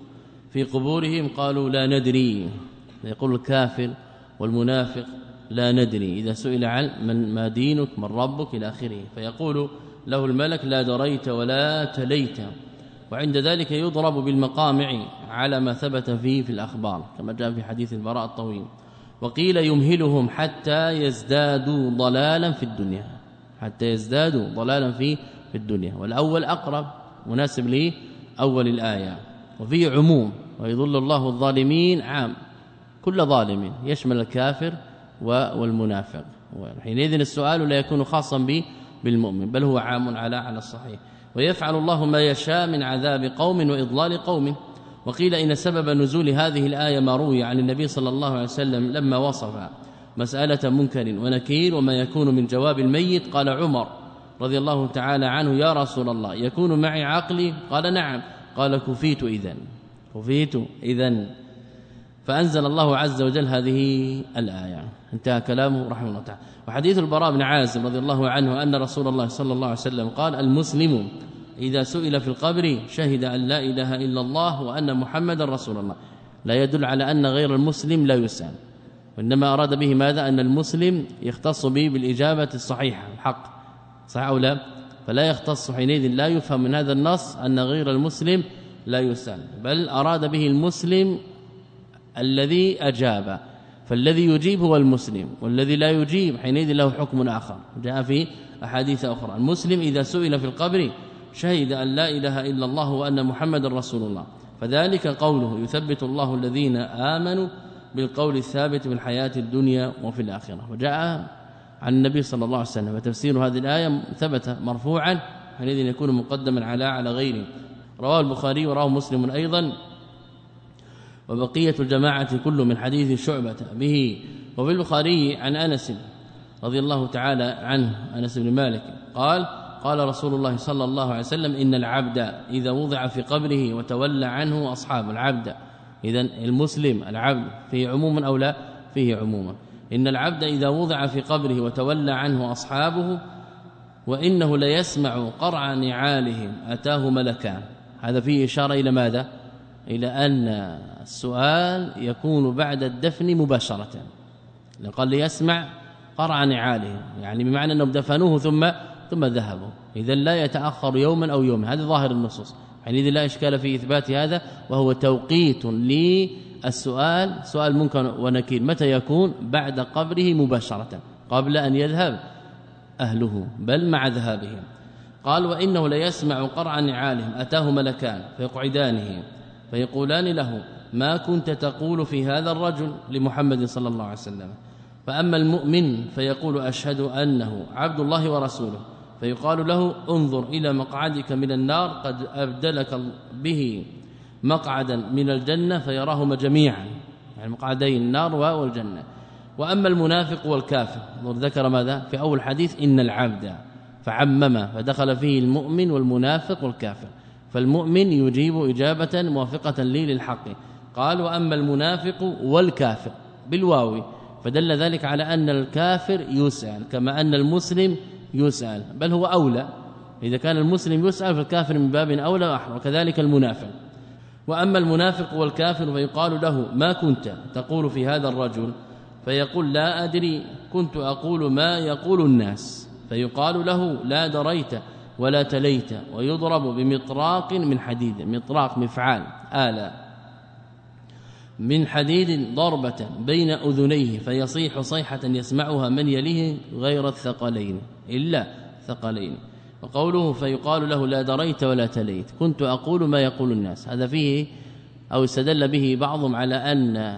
في قبورهم قالوا لا ندري. يقول الكافر والمنافق لا ندري إذا سئل عن من ما دينك من ربك إلى آخره، فيقول له الملك لا دريت ولا تليت. وعند ذلك يضرب بالمقامع على ما ثبت فيه في الأخبار كما جاء في حديث البراء الطويل. وقيل يمهلهم حتى يزدادوا ضلالا في الدنيا، حتى يزدادوا ضلالا في في الدنيا. والأول أقرب مناسب لي أول الآية، وفيه عموم ويضل الله الظالمين عام، كل ظالم يشمل الكافر والمنافق. وحينئذ السؤال لا يكون خاصا به بالمؤمن بل هو عام على على الصحيح. ويفعل الله ما يشاء من عذاب قوم وإضلال قوم. وقيل إن سبب نزول هذه الآية ما روي عن النبي صلى الله عليه وسلم لما وصف مسألة منكر ونكير وما يكون من جواب الميت. قال عمر رضي الله تعالى عنه يا رسول الله يكون معي عقلي؟ قال نعم. قال كفيت إذن كفيت إذن فأنزل الله عز وجل هذه الآية. انتهى كلامه رحمه الله تعالى. وحديث البراء بن عازب رضي الله عنه أن رسول الله صلى الله عليه وسلم قال المسلم إذا سئل في القبر شهد أن لا إله إلا الله وأن محمد رسول الله. لا يدل على أن غير المسلم لا يسأل، وإنما أراد به ماذا؟ أن المسلم يختص به بالإجابة الصحيحة الحق، صح أو لا؟ فلا يختص حينئذ، لا يفهم من هذا النص أن غير المسلم لا يسأل، بل أراد به المسلم الذي أجاب، فالذي يجيب هو المسلم، والذي لا يجيب حينئذ له حكم آخر. جاء في أحاديث أخرى المسلم إذا سئل في القبر شهد أن لا إله إلا الله وأن محمد رسول الله، فذلك قوله يثبت الله الذين آمنوا بالقول الثابت في الحياة الدنيا وفي الآخرة. وجاء عن النبي صلى الله عليه وسلم وتفسير هذه الآية ثبت مرفوعا حينئذ يكون مقدما على على غيره. رواه البخاري وراه مسلم أيضا وبقية الجماعة كل من حديث شعبة به. وفي البخاري عن أنس رضي الله تعالى عنه أنس بن مالك قال قال رسول الله صلى الله عليه وسلم إن العبد إذا وضع في قبره وتولى عنه أصحاب العبد، إذن المسلم العبد فيه عموما أو لا؟ فيه عموما. إن العبد إذا وضع في قبره وتولى عنه أصحابه وإنه ليسمع قرع نعالهم أتاه ملكان. هذا فيه إشارة إلى ماذا؟ إلى أن السؤال يكون بعد الدفن مباشرة، قال ليسمع قرع نعالهم، يعني بمعنى أنهم دفنوه ثم ثم ذهبوا، إذن لا يتأخر يوما أو يوم. هذا ظاهر النصوص، حينئذ لا إشكال في إثبات هذا، وهو توقيت للسؤال سؤال منكر ونكير متى يكون؟ بعد قبره مباشرة قبل أن يذهب أهله بل مع ذهابهم. قال وإنه ليسمع قرع نعالهم أتاه ملكان فيقعدانه فيقولان له ما كنت تقول في هذا الرجل لمحمد صلى الله عليه وسلم؟ فأما المؤمن فيقول أشهد أنه عبد الله ورسوله، فيقال له انظر إلى مقعدك من النار قد أبدلك به مقعدا من الجنة، فيراهما جميعا، يعني مقعدين النار والجنة. وأما المنافق والكافر ذكر ماذا في أول حديث؟ إن العبد، فعمم فدخل فيه المؤمن والمنافق والكافر، فالمؤمن يجيب إجابة موافقة لي للحق. قال وأما المنافق والكافر بالواو، فدل ذلك على أن الكافر يسأل كما أن المسلم يسأل، بل هو أولى، إذا كان المسلم يسأل فالكافر من باب أولى وأحرى، وكذلك المنافق. وأما المنافق والكافر فيقال له ما كنت تقول في هذا الرجل؟ فيقول لا أدري، كنت أقول ما يقول الناس. فيقال له لا دريت ولا تليت، ويضرب بمطراق من حديد، مطراق مفعال آلة من حديد ضربة بين أذنيه، فيصيح صيحة يسمعها من يليه غير الثقلين إلا ثقلين. وقوله فيقال له لا دريت ولا تليت، كنت أقول ما يقول الناس. هذا فيه أو استدل به بعضهم على أن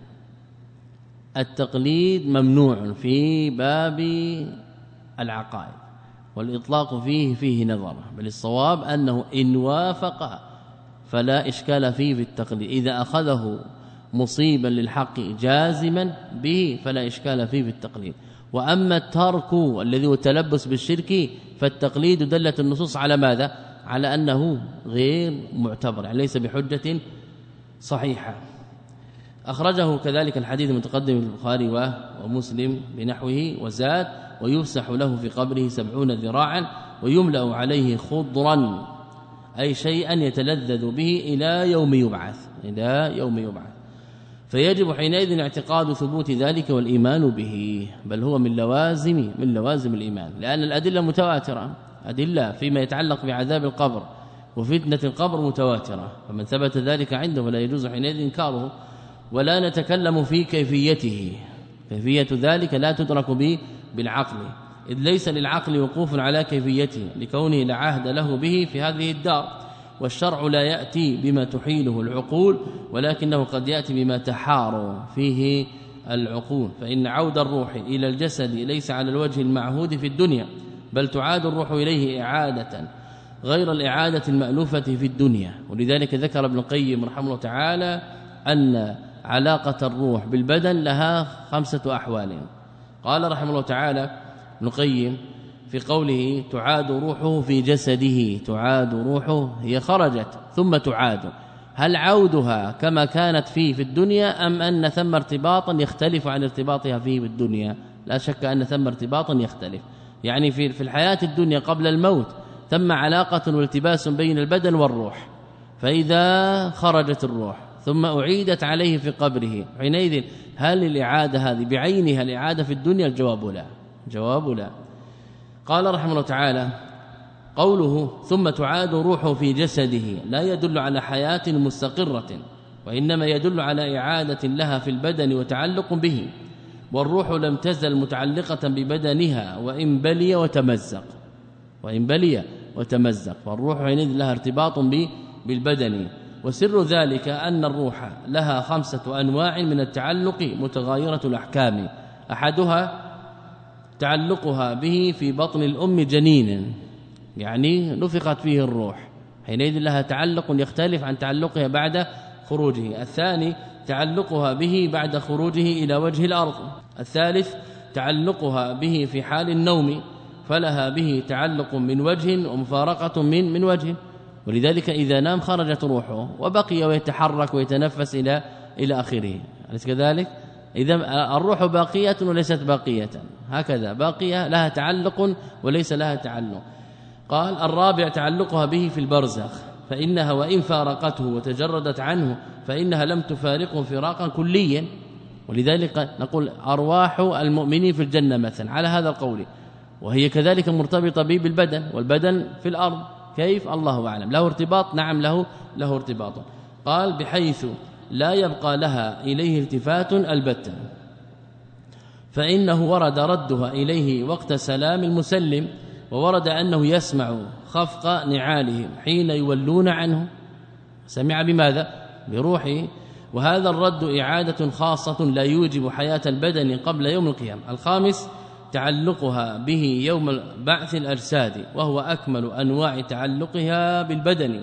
التقليد ممنوع في باب العقائد، والإطلاق فيه فيه نظر، بل الصواب أنه إن وافق فلا إشكال فيه في التقليد، إذا أخذه مصيبا للحق جازما به فلا إشكال فيه في التقليد. وأما الترك الذي هو التلبس بالشرك فالتقليد دلت النصوص على ماذا؟ على أنه غير معتبر، يعني ليس بحجة صحيحة. أخرجه كذلك الحديث المتقدم في البخاري ومسلم بنحوه، وزاد ويفسح له في قبره سبعون ذراعا ويملأ عليه خضرا، أي شيئا يتلذذ به إلى يوم يبعث. إلى يوم يبعث. فيجب حينئذ اعتقاد ثبوت ذلك والإيمان به، بل هو من لوازم من لوازم الإيمان، لأن الأدلة متواترة، أدلة فيما يتعلق بعذاب القبر وفتنة القبر متواترة، فمن ثبت ذلك عنده فلا يجوز حينئذ إنكاره. ولا نتكلم في كيفيته، كيفية ذلك لا تدرك به بالعقل، إذ ليس للعقل وقوف على كيفيته لكونه لا عهد له به في هذه الدار، والشرع لا يأتي بما تحيله العقول، ولكنه قد يأتي بما تحار فيه العقول. فإن عود الروح إلى الجسد ليس على الوجه المعهود في الدنيا، بل تعاد الروح إليه إعادة غير الإعادة المألوفة في الدنيا. ولذلك ذكر ابن القيم رحمه الله تعالى أن علاقة الروح بالبدن لها خمسة أحوال. قال رحمه الله تعالى ابن القيم في قوله تعاد روحه في جسده، تعاد روحه هي خرجت ثم تعاد، هل عودها كما كانت فيه في الدنيا أم أن ثم ارتباطا يختلف عن ارتباطها فيه بالدنيا؟ لا شك أن ثم ارتباطا يختلف، يعني في في الحياة الدنيا قبل الموت ثم علاقة والتباس بين البدن والروح، فإذا خرجت الروح ثم أعيدت عليه في قبره حينئذ هل الإعادة هذه بعينها الإعادة في الدنيا؟ الجواب لا، جواب لا. قال رحمه الله تعالى قوله ثم تعاد روحه في جسده لا يدل على حياة مستقرة، وإنما يدل على إعادة لها في البدن وتعلق به، والروح لم تزل متعلقة ببدنها وإن بلي وتمزق، وإن بلي وتمزق، فالروح حينئذ لها ارتباط بالبدن. وسر ذلك أن الروح لها خمسة أنواع من التعلق متغايرة الأحكام، أحدها تعلقها به في بطن الأم جنينا، يعني نفخت فيه الروح، حينئذ لها تعلق يختلف عن تعلقها بعد خروجه. الثاني تعلقها به بعد خروجه إلى وجه الأرض. الثالث تعلقها به في حال النوم، فلها به تعلق من وجه ومفارقة من من وجه، ولذلك إذا نام خرجت روحه وبقي ويتحرك ويتنفس إلى إلى آخره، أليس كذلك؟ إذا الروح باقية وليست باقية، هكذا باقية لها تعلق وليس لها تعلق. قال الرابع تعلقها به في البرزخ، فإنها وإن فارقته وتجردت عنه فإنها لم تفارقه فراقا كليا، ولذلك نقول أرواح المؤمنين في الجنة مثلا على هذا القول، وهي كذلك مرتبطة به بالبدن، والبدن في الأرض، كيف الله أعلم، له ارتباط، نعم له له ارتباط. قال بحيث لا يبقى لها إليه التفات البتة، فإنه ورد ردها إليه وقت سلام المسلم، وورد أنه يسمع خفق نعالهم حين يولون عنه، سمع بماذا؟ بروحه، وهذا الرد إعادة خاصة لا يوجب حياة البدن قبل يوم القيامة. الخامس تعلقها به يوم بعث الأجساد، وهو أكمل أنواع تعلقها بالبدن،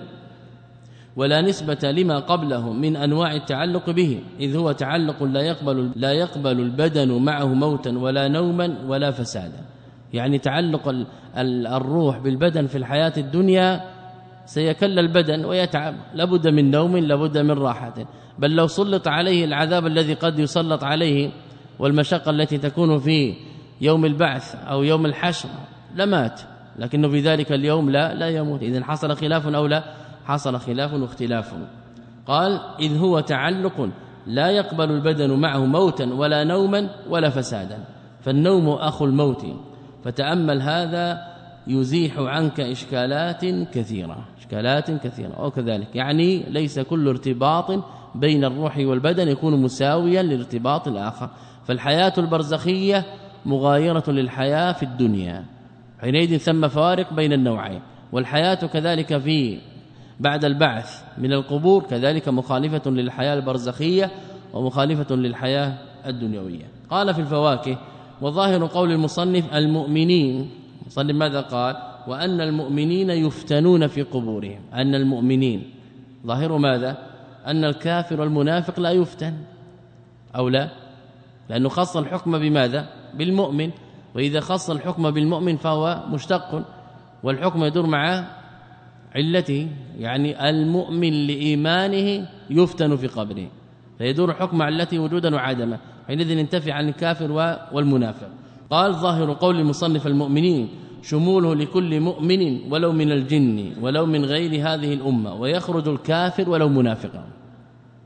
ولا نسبة لما قبله من أنواع التعلق به، إذ هو تعلق لا يقبل لا يقبل البدن معه موتا ولا نوما ولا فسادا. يعني تعلق الروح بالبدن في الحياة الدنيا سيكل البدن ويتعب، لابد من نوم لابد من راحة، بل لو سلط عليه العذاب الذي قد يسلط عليه والمشقة التي تكون في يوم البعث أو يوم الحشر لمات، لكنه في ذلك اليوم لا لا يموت. إذن حصل خلاف أو لا؟ حصل خلاف واختلاف. قال إذ هو تعلق لا يقبل البدن معه موتا ولا نوما ولا فسادا، فالنوم أخو الموت، فتأمل هذا يزيح عنك إشكالات كثيرة إشكالات كثيرة وكذلك يعني ليس كل ارتباط بين الروح والبدن يكون مساويا لارتباط الآخر، فالحياة البرزخية مغايرة للحياة في الدنيا، حينئذ ثم فوارق بين النوعين، والحياة كذلك في بعد البعث من القبور كذلك مخالفة للحياة البرزخية ومخالفة للحياة الدنيوية. قال في الفواكه وظاهر قول المصنف المؤمنين، المصنف ماذا قال؟ وأن المؤمنين يفتنون في قبورهم، أن المؤمنين ظاهر ماذا؟ أن الكافر والمنافق لا يفتن أو لا، لأنه خص الحكم بماذا؟ بالمؤمن، وإذا خص الحكم بالمؤمن فهو مشتق، والحكم يدور مع علته، يعني المؤمن لإيمانه يفتن في قبره، فيدور حكم علته وجودا وعدما، حينئذ ينتفي عن الكافر والمنافق. قال ظاهر قول المصنف المؤمنين شموله لكل مؤمن ولو من الجن ولو من غير هذه الأمة، ويخرج الكافر ولو منافقا،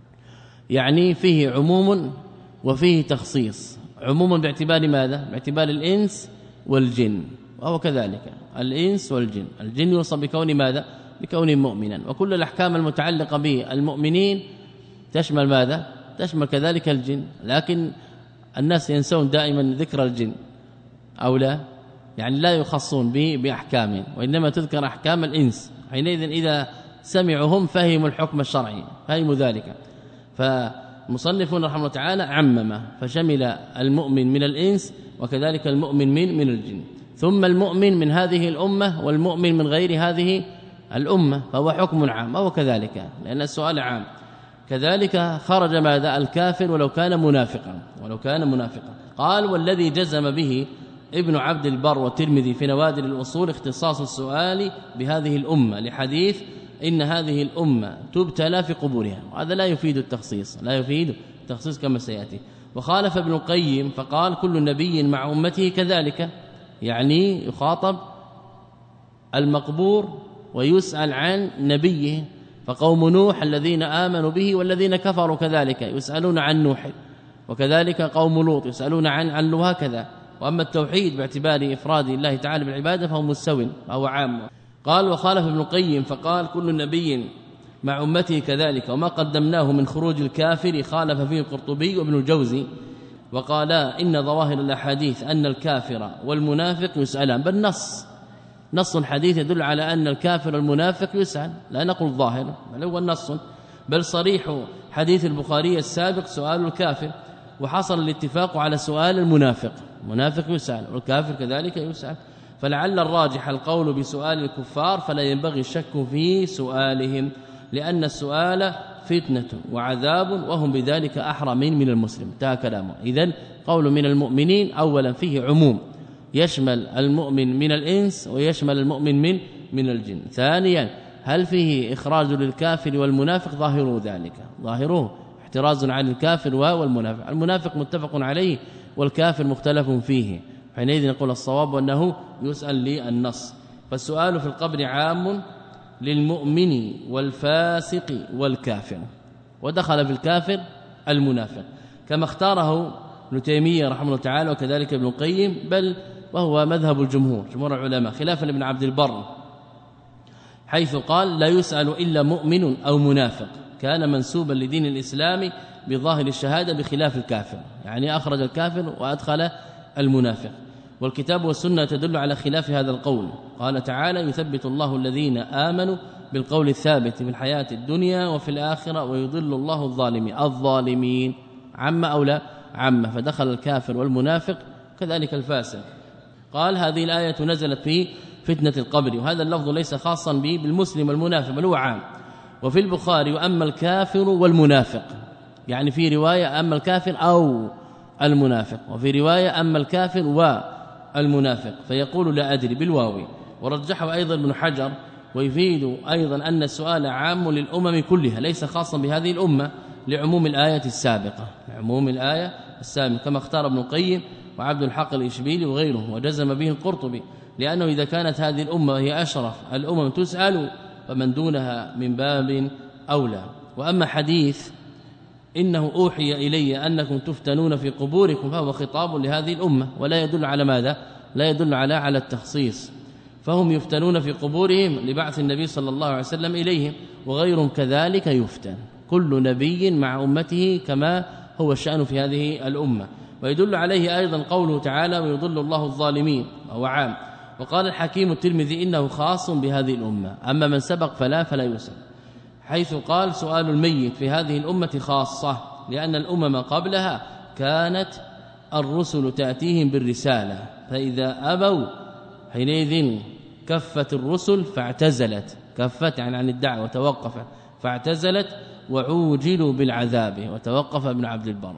يعني فيه عموم وفيه تخصيص. عموم باعتبار ماذا؟ باعتبار الإنس والجن، وهو كذلك الإنس والجن. الجن يوصف بكون ماذا؟ بكون مؤمنا، وكل الأحكام المتعلقة بالمؤمنين تشمل ماذا؟ تشمل كذلك الجن، لكن الناس ينسون دائما ذكر الجن أو لا، يعني لا يخصون به بأحكام، وإنما تذكر أحكام الإنس. حينئذ إذا سمعوا هم فهموا الحكم الشرعي، فهموا ذلك. فمصنفون رحمه الله تعالى عمم فشمل المؤمن من الإنس وكذلك المؤمن من من الجن، ثم المؤمن من هذه الأمة والمؤمن من غير هذه الأمة، فهو حكم عام، وهو كذلك لأن السؤال عام. كذلك خرج ماذا؟ الكافر ولو كان منافقا، ولو كان منافقا. قال والذي جزم به ابن عبد البر والترمذي في نوادر الأصول اختصاص السؤال بهذه الأمة لحديث إن هذه الأمة تبتلى في قبورها، وهذا لا يفيد التخصيص، لا يفيد التخصيص كما سيأتي. وخالف ابن القيم فقال كل نبي مع أمته كذلك، يعني يخاطب المقبور ويسأل عن نبيه، فقوم نوح الذين آمنوا به والذين كفروا كذلك يسألون عن نوح، وكذلك قوم لوط يسألون عن عن هكذا. وأما التوحيد باعتبار إفراد الله تعالى بالعبادة فهو مستوٍ أو عام. قال وخالف ابن القيم فقال كل نبي مع أمته كذلك، وما قدمناه من خروج الكافر خالف فيه القرطبي وابن الجوزي، وقالا إن ظواهر الأحاديث أن الكافر والمنافق يسألان، بل نص نص الحديث يدل على أن الكافر والمنافق يسأل، لا نقول ظاهر بل هو النص، بل صريح حديث البخاري السابق سؤال الكافر، وحصل الاتفاق على سؤال المنافق، منافق يسأل والكافر كذلك يسأل. فلعل الراجح القول بسؤال الكفار، فلا ينبغي الشك في سؤالهم، لأن السؤال فتنة وعذاب وهم بذلك أحرى من من المسلم. انتهى كلامه. إذن قول من المؤمنين أولا فيه عموم يشمل المؤمن من الإنس ويشمل المؤمن من من الجن. ثانيا هل فيه إخراج للكافر والمنافق؟ ظاهره ذلك، ظاهره احتراز عن الكافر والمنافق. المنافق متفق عليه والكافر مختلف فيه، حينئذ نقول الصواب أنه يسأل للنص. فالسؤال في القبر عام للمؤمن والفاسق والكافر، ودخل في الكافر المنافق كما اختاره ابن تيمية رحمه الله تعالى وكذلك ابن القيم، بل وهو مذهب الجمهور جمهور العلماء، خلافا لابن عبد البر حيث قال لا يسأل إلا مؤمن أو منافق كان منسوبا لدين الإسلام بظاهر الشهادة بخلاف الكافر، يعني أخرج الكافر وأدخل المنافق. والكتاب والسنة تدل على خلاف هذا القول. قال تعالى يثبت الله الذين آمنوا بالقول الثابت في الحياة الدنيا وفي الآخرة ويضل الله الظالمين. الظالمين عم أو لا؟ عم، فدخل الكافر والمنافق كذلك الفاسق. قال هذه الآية نزلت في فتنة القبر، وهذا اللفظ ليس خاصا به بالمسلم والمنافق بل هو عام. وفي البخاري وأما الكافر والمنافق، يعني في رواية أما الكافر أو المنافق، وفي رواية أما الكافر والمنافق، فيقول لا أدري بالواو. ورجحه أيضا ابن حجر، ويفيد أيضا أن السؤال عام للأمم كلها ليس خاصا بهذه الأمة لعموم الآية السابقة، لعموم الآية السابقة كما اختار ابن القيم وعبد الحق الإشبيلي وغيره، وجزم به القرطبي، لأنه إذا كانت هذه الأمة هي أشرف الأمم تسأل فمن دونها من باب أولى. وأما حديث إنه أوحي إلي أنكم تفتنون في قبوركم فهو خطاب لهذه الأمة، ولا يدل على ماذا؟ لا يدل على على التخصيص، فهم يفتنون في قبورهم لبعث النبي صلى الله عليه وسلم إليهم، وغيرهم كذلك يفتن، كل نبي مع أمته كما هو الشأن في هذه الأمة. ويدل عليه أيضا قوله تعالى ويضل الله الظالمين، وهو عام. وقال الحكيم الترمذي إنه خاص بهذه الأمة، أما من سبق فلا فلا يسأل، حيث قال سؤال الميت في هذه الأمة خاصة، لأن الأمم قبلها كانت الرسل تأتيهم بالرسالة، فإذا أبوا حينئذ كفت الرسل فاعتزلت، كفت يعني عن الدعوة وتوقفت فاعتزلت وعوجلوا بالعذاب. وتوقف ابن عبد البر،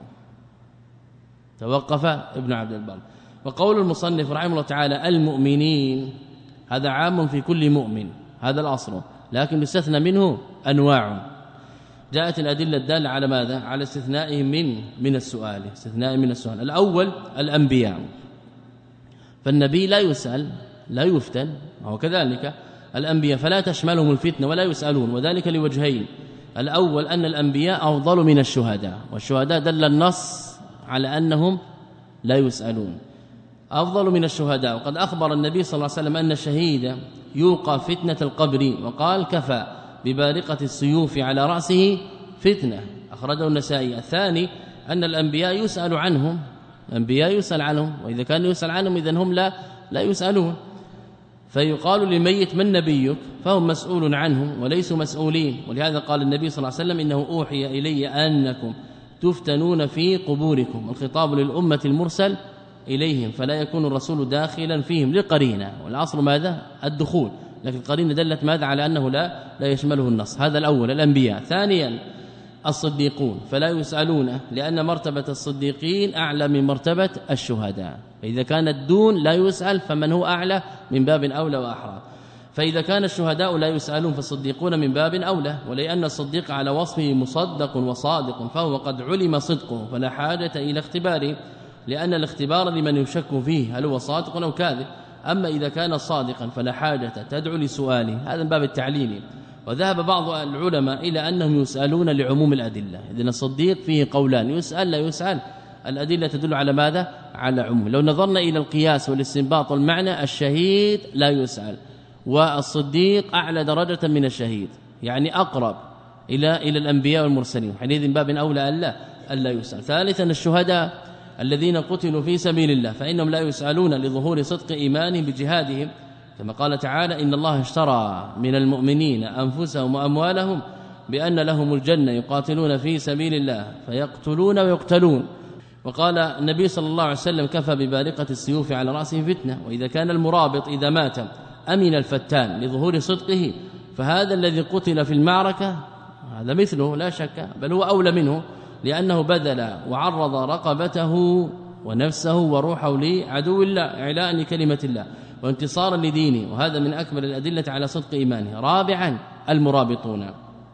توقف ابن عبد البر. وقول المصنف رحمه الله تعالى المؤمنين هذا عام في كل مؤمن، هذا الأصل، لكن يستثنى منه أنواع، جاءت الأدلة الدالة على ماذا؟ على استثنائهم من من السؤال، استثناء من السؤال. الأول الأنبياء، فالنبي لا يسأل لا يفتن، وهو كذلك الأنبياء فلا تشملهم الفتنة ولا يسألون، وذلك لوجهين: الأول أن الأنبياء أفضل من الشهداء، والشهداء دل النص على أنهم لا يسألون، أفضل من الشهداء. وقد أخبر النبي صلى الله عليه وسلم أن الشهيد يوقى فتنة القبر، وقال كفى ببارقة السيوف على رأسه فتنة، أخرجه النسائي. الثاني أن الأنبياء يسأل عنهم، الأنبياء يسأل عنهم، وإذا كانوا يسأل عنهم إذن هم لا لا يسألون، فيقال للميت من نبيك، فهم مسؤول عنهم وليسوا مسؤولين. ولهذا قال النبي صلى الله عليه وسلم إنه أوحي إلي أنكم تفتنون في قبوركم، الخطاب للأمة المرسل إليهم، فلا يكون الرسول داخلا فيهم لقرينة، والعصر ماذا؟ الدخول، لكن القرينة دلت ماذا؟ على أنه لا لا يشمله النص. هذا الأول الأنبياء. ثانيا الصديقون فلا يسألون، لأن مرتبة الصديقين أعلى من مرتبة الشهداء، فإذا كان الدون لا يسأل فمن هو أعلى من باب أولى وأحرى. فإذا كان الشهداء لا يسألون فالصديقون من باب أولى، ولأن الصديق على وصفه مصدق وصادق، فهو قد علم صدقه فلا حاجة إلى اختباره، لأن الاختبار لمن يشك فيه هل هو صادق أو كاذب. أما إذا كان صادقا فلا حاجة تدعو لسؤاله، هذا من باب التعليل. وذهب بعض العلماء إلى أنهم يسألون لعموم الأدلة، إذن الصديق فيه قولان، يسأل لا يسأل، الأدلة تدل على ماذا؟ على عموم. لو نظرنا إلى القياس والاستنباط والمعنى، الشهيد لا يسأل، والصديق أعلى درجة من الشهيد، يعني أقرب إلى إلى الأنبياء والمرسلين، حينئذ باب أولى ألا ألا يسأل. ثالثا الشهداء الذين قتلوا في سبيل الله، فإنهم لا يسألون لظهور صدق إيمانهم بجهادهم، كما قال تعالى إن الله اشترى من المؤمنين أنفسهم وأموالهم بأن لهم الجنة يقاتلون في سبيل الله فيقتلون ويقتلون. وقال النبي صلى الله عليه وسلم كفى ببارقة السيوف على رأسه فتنة. وإذا كان المرابط إذا مات أمن الفتان لظهور صدقه، فهذا الذي قتل في المعركة هذا مثله لا شك، بل هو أولى منه، لأنه بذل وعرض رقبته ونفسه وروحه لعدو الله إعلاء لكلمة الله وانتصارا لدينه، وهذا من أكبر الأدلة على صدق إيمانه. رابعا المرابطون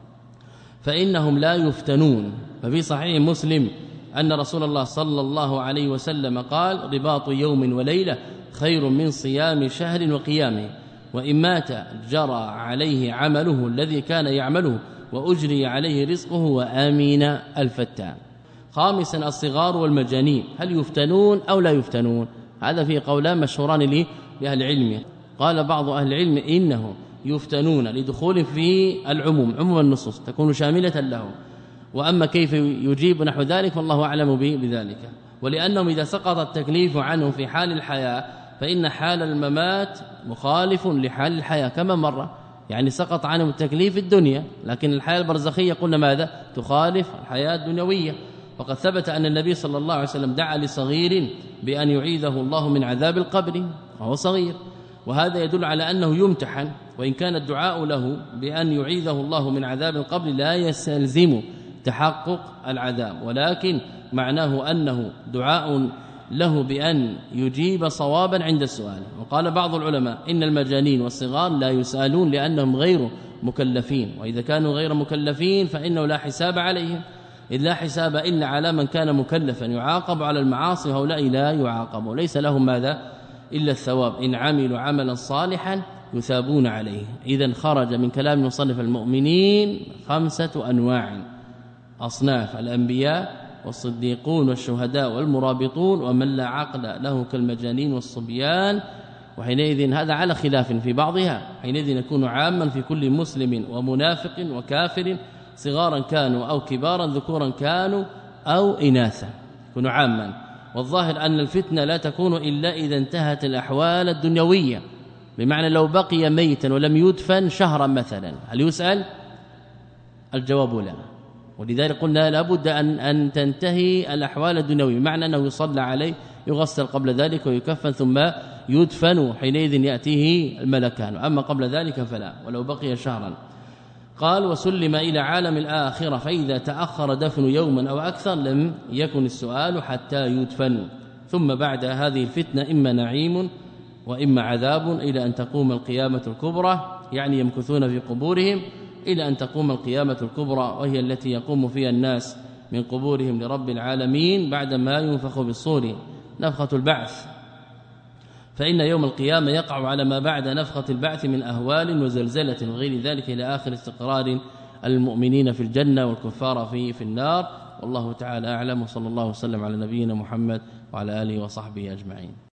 فإنهم لا يفتنون، ففي صحيح مسلم أن رسول الله صلى الله عليه وسلم قال رباط يوم وليلة خير من صيام شهر وقيامه، وإن مات جرى عليه عمله الذي كان يعمله وأجري عليه رزقه وآمين الفتان. خامسا الصغار والمجانين هل يفتنون أو لا يفتنون؟ هذا في قولان مشهوران لأهل العلم. قال بعض أهل العلم إنه يفتنون لدخول في العموم، عموم النصوص تكون شاملة لهم، وأما كيف يجيب نحو ذلك فالله أعلم بذلك. ولأنهم إذا سقط التكليف عنهم في حال الحياة فإن حال الممات مخالف لحال الحياة كما مرة، يعني سقط عنهم التكليف في الدنيا، لكن الحياة البرزخية قلنا ماذا؟ تخالف الحياة الدنيوية. وقد ثبت أن النبي صلى الله عليه وسلم دعا لصغير بأن يعيذه الله من عذاب القبر وهو صغير، وهذا يدل على أنه يمتحن، وإن كان الدعاء له بأن يعيذه الله من عذاب القبر لا يستلزم تحقق العذاب، ولكن معناه أنه دعاء له بأن يجيب صوابا عند السؤال. وقال بعض العلماء إن المجانين والصغار لا يسألون لأنهم غير مكلفين، وإذا كانوا غير مكلفين فإنه لا حساب عليهم، إذ لا حساب إلا على من كان مكلفا يعاقب على المعاصي، وهؤلاء لا يعاقبوا، ليس لهم ماذا إلا الثواب، إن عملوا عملا صالحا يثابون عليه. إذن خرج من كلام مصنف المؤمنين خمسة أنواع أصناف: الأنبياء والصديقون والشهداء والمرابطون ومن لا عقل له كالمجانين والصبيان. وحينئذ هذا على خلاف في بعضها، حينئذ يكون عاما في كل مسلم ومنافق وكافر، صغارا كانوا أو كبارا، ذكورا كانوا أو إناثا، يكون عاما. والظاهر أن الفتنة لا تكون إلا إذا انتهت الأحوال الدنيوية، بمعنى لو بقي ميتا ولم يدفن شهرا مثلا هل يسأل؟ الجواب لا. ولذلك قلنا لابد أن أن تنتهي الأحوال الدنيوية، بمعنى أنه يصلى عليه يغسل قبل ذلك ويكفن ثم يدفن، حينئذ يأتيه الملكان، أما قبل ذلك فلا، ولو بقي شهرا. قال وسلم إلى عالم الآخرة، فإذا تأخر دفن يوما أو أكثر لم يكن السؤال حتى يدفن، ثم بعد هذه الفتنة إما نعيم وإما عذاب إلى أن تقوم القيامة الكبرى، يعني يمكثون في قبورهم إلى أن تقوم القيامة الكبرى، وهي التي يقوم فيها الناس من قبورهم لرب العالمين بعدما ينفخ بالصور نفخة البعث. فإن يوم القيامة يقع على ما بعد نفخة البعث من أهوال وزلزلة وغير ذلك إلى آخر استقرار المؤمنين في الجنة والكفار في في النار. والله تعالى أعلم، وصلى الله وسلم على نبينا محمد وعلى آله وصحبه أجمعين.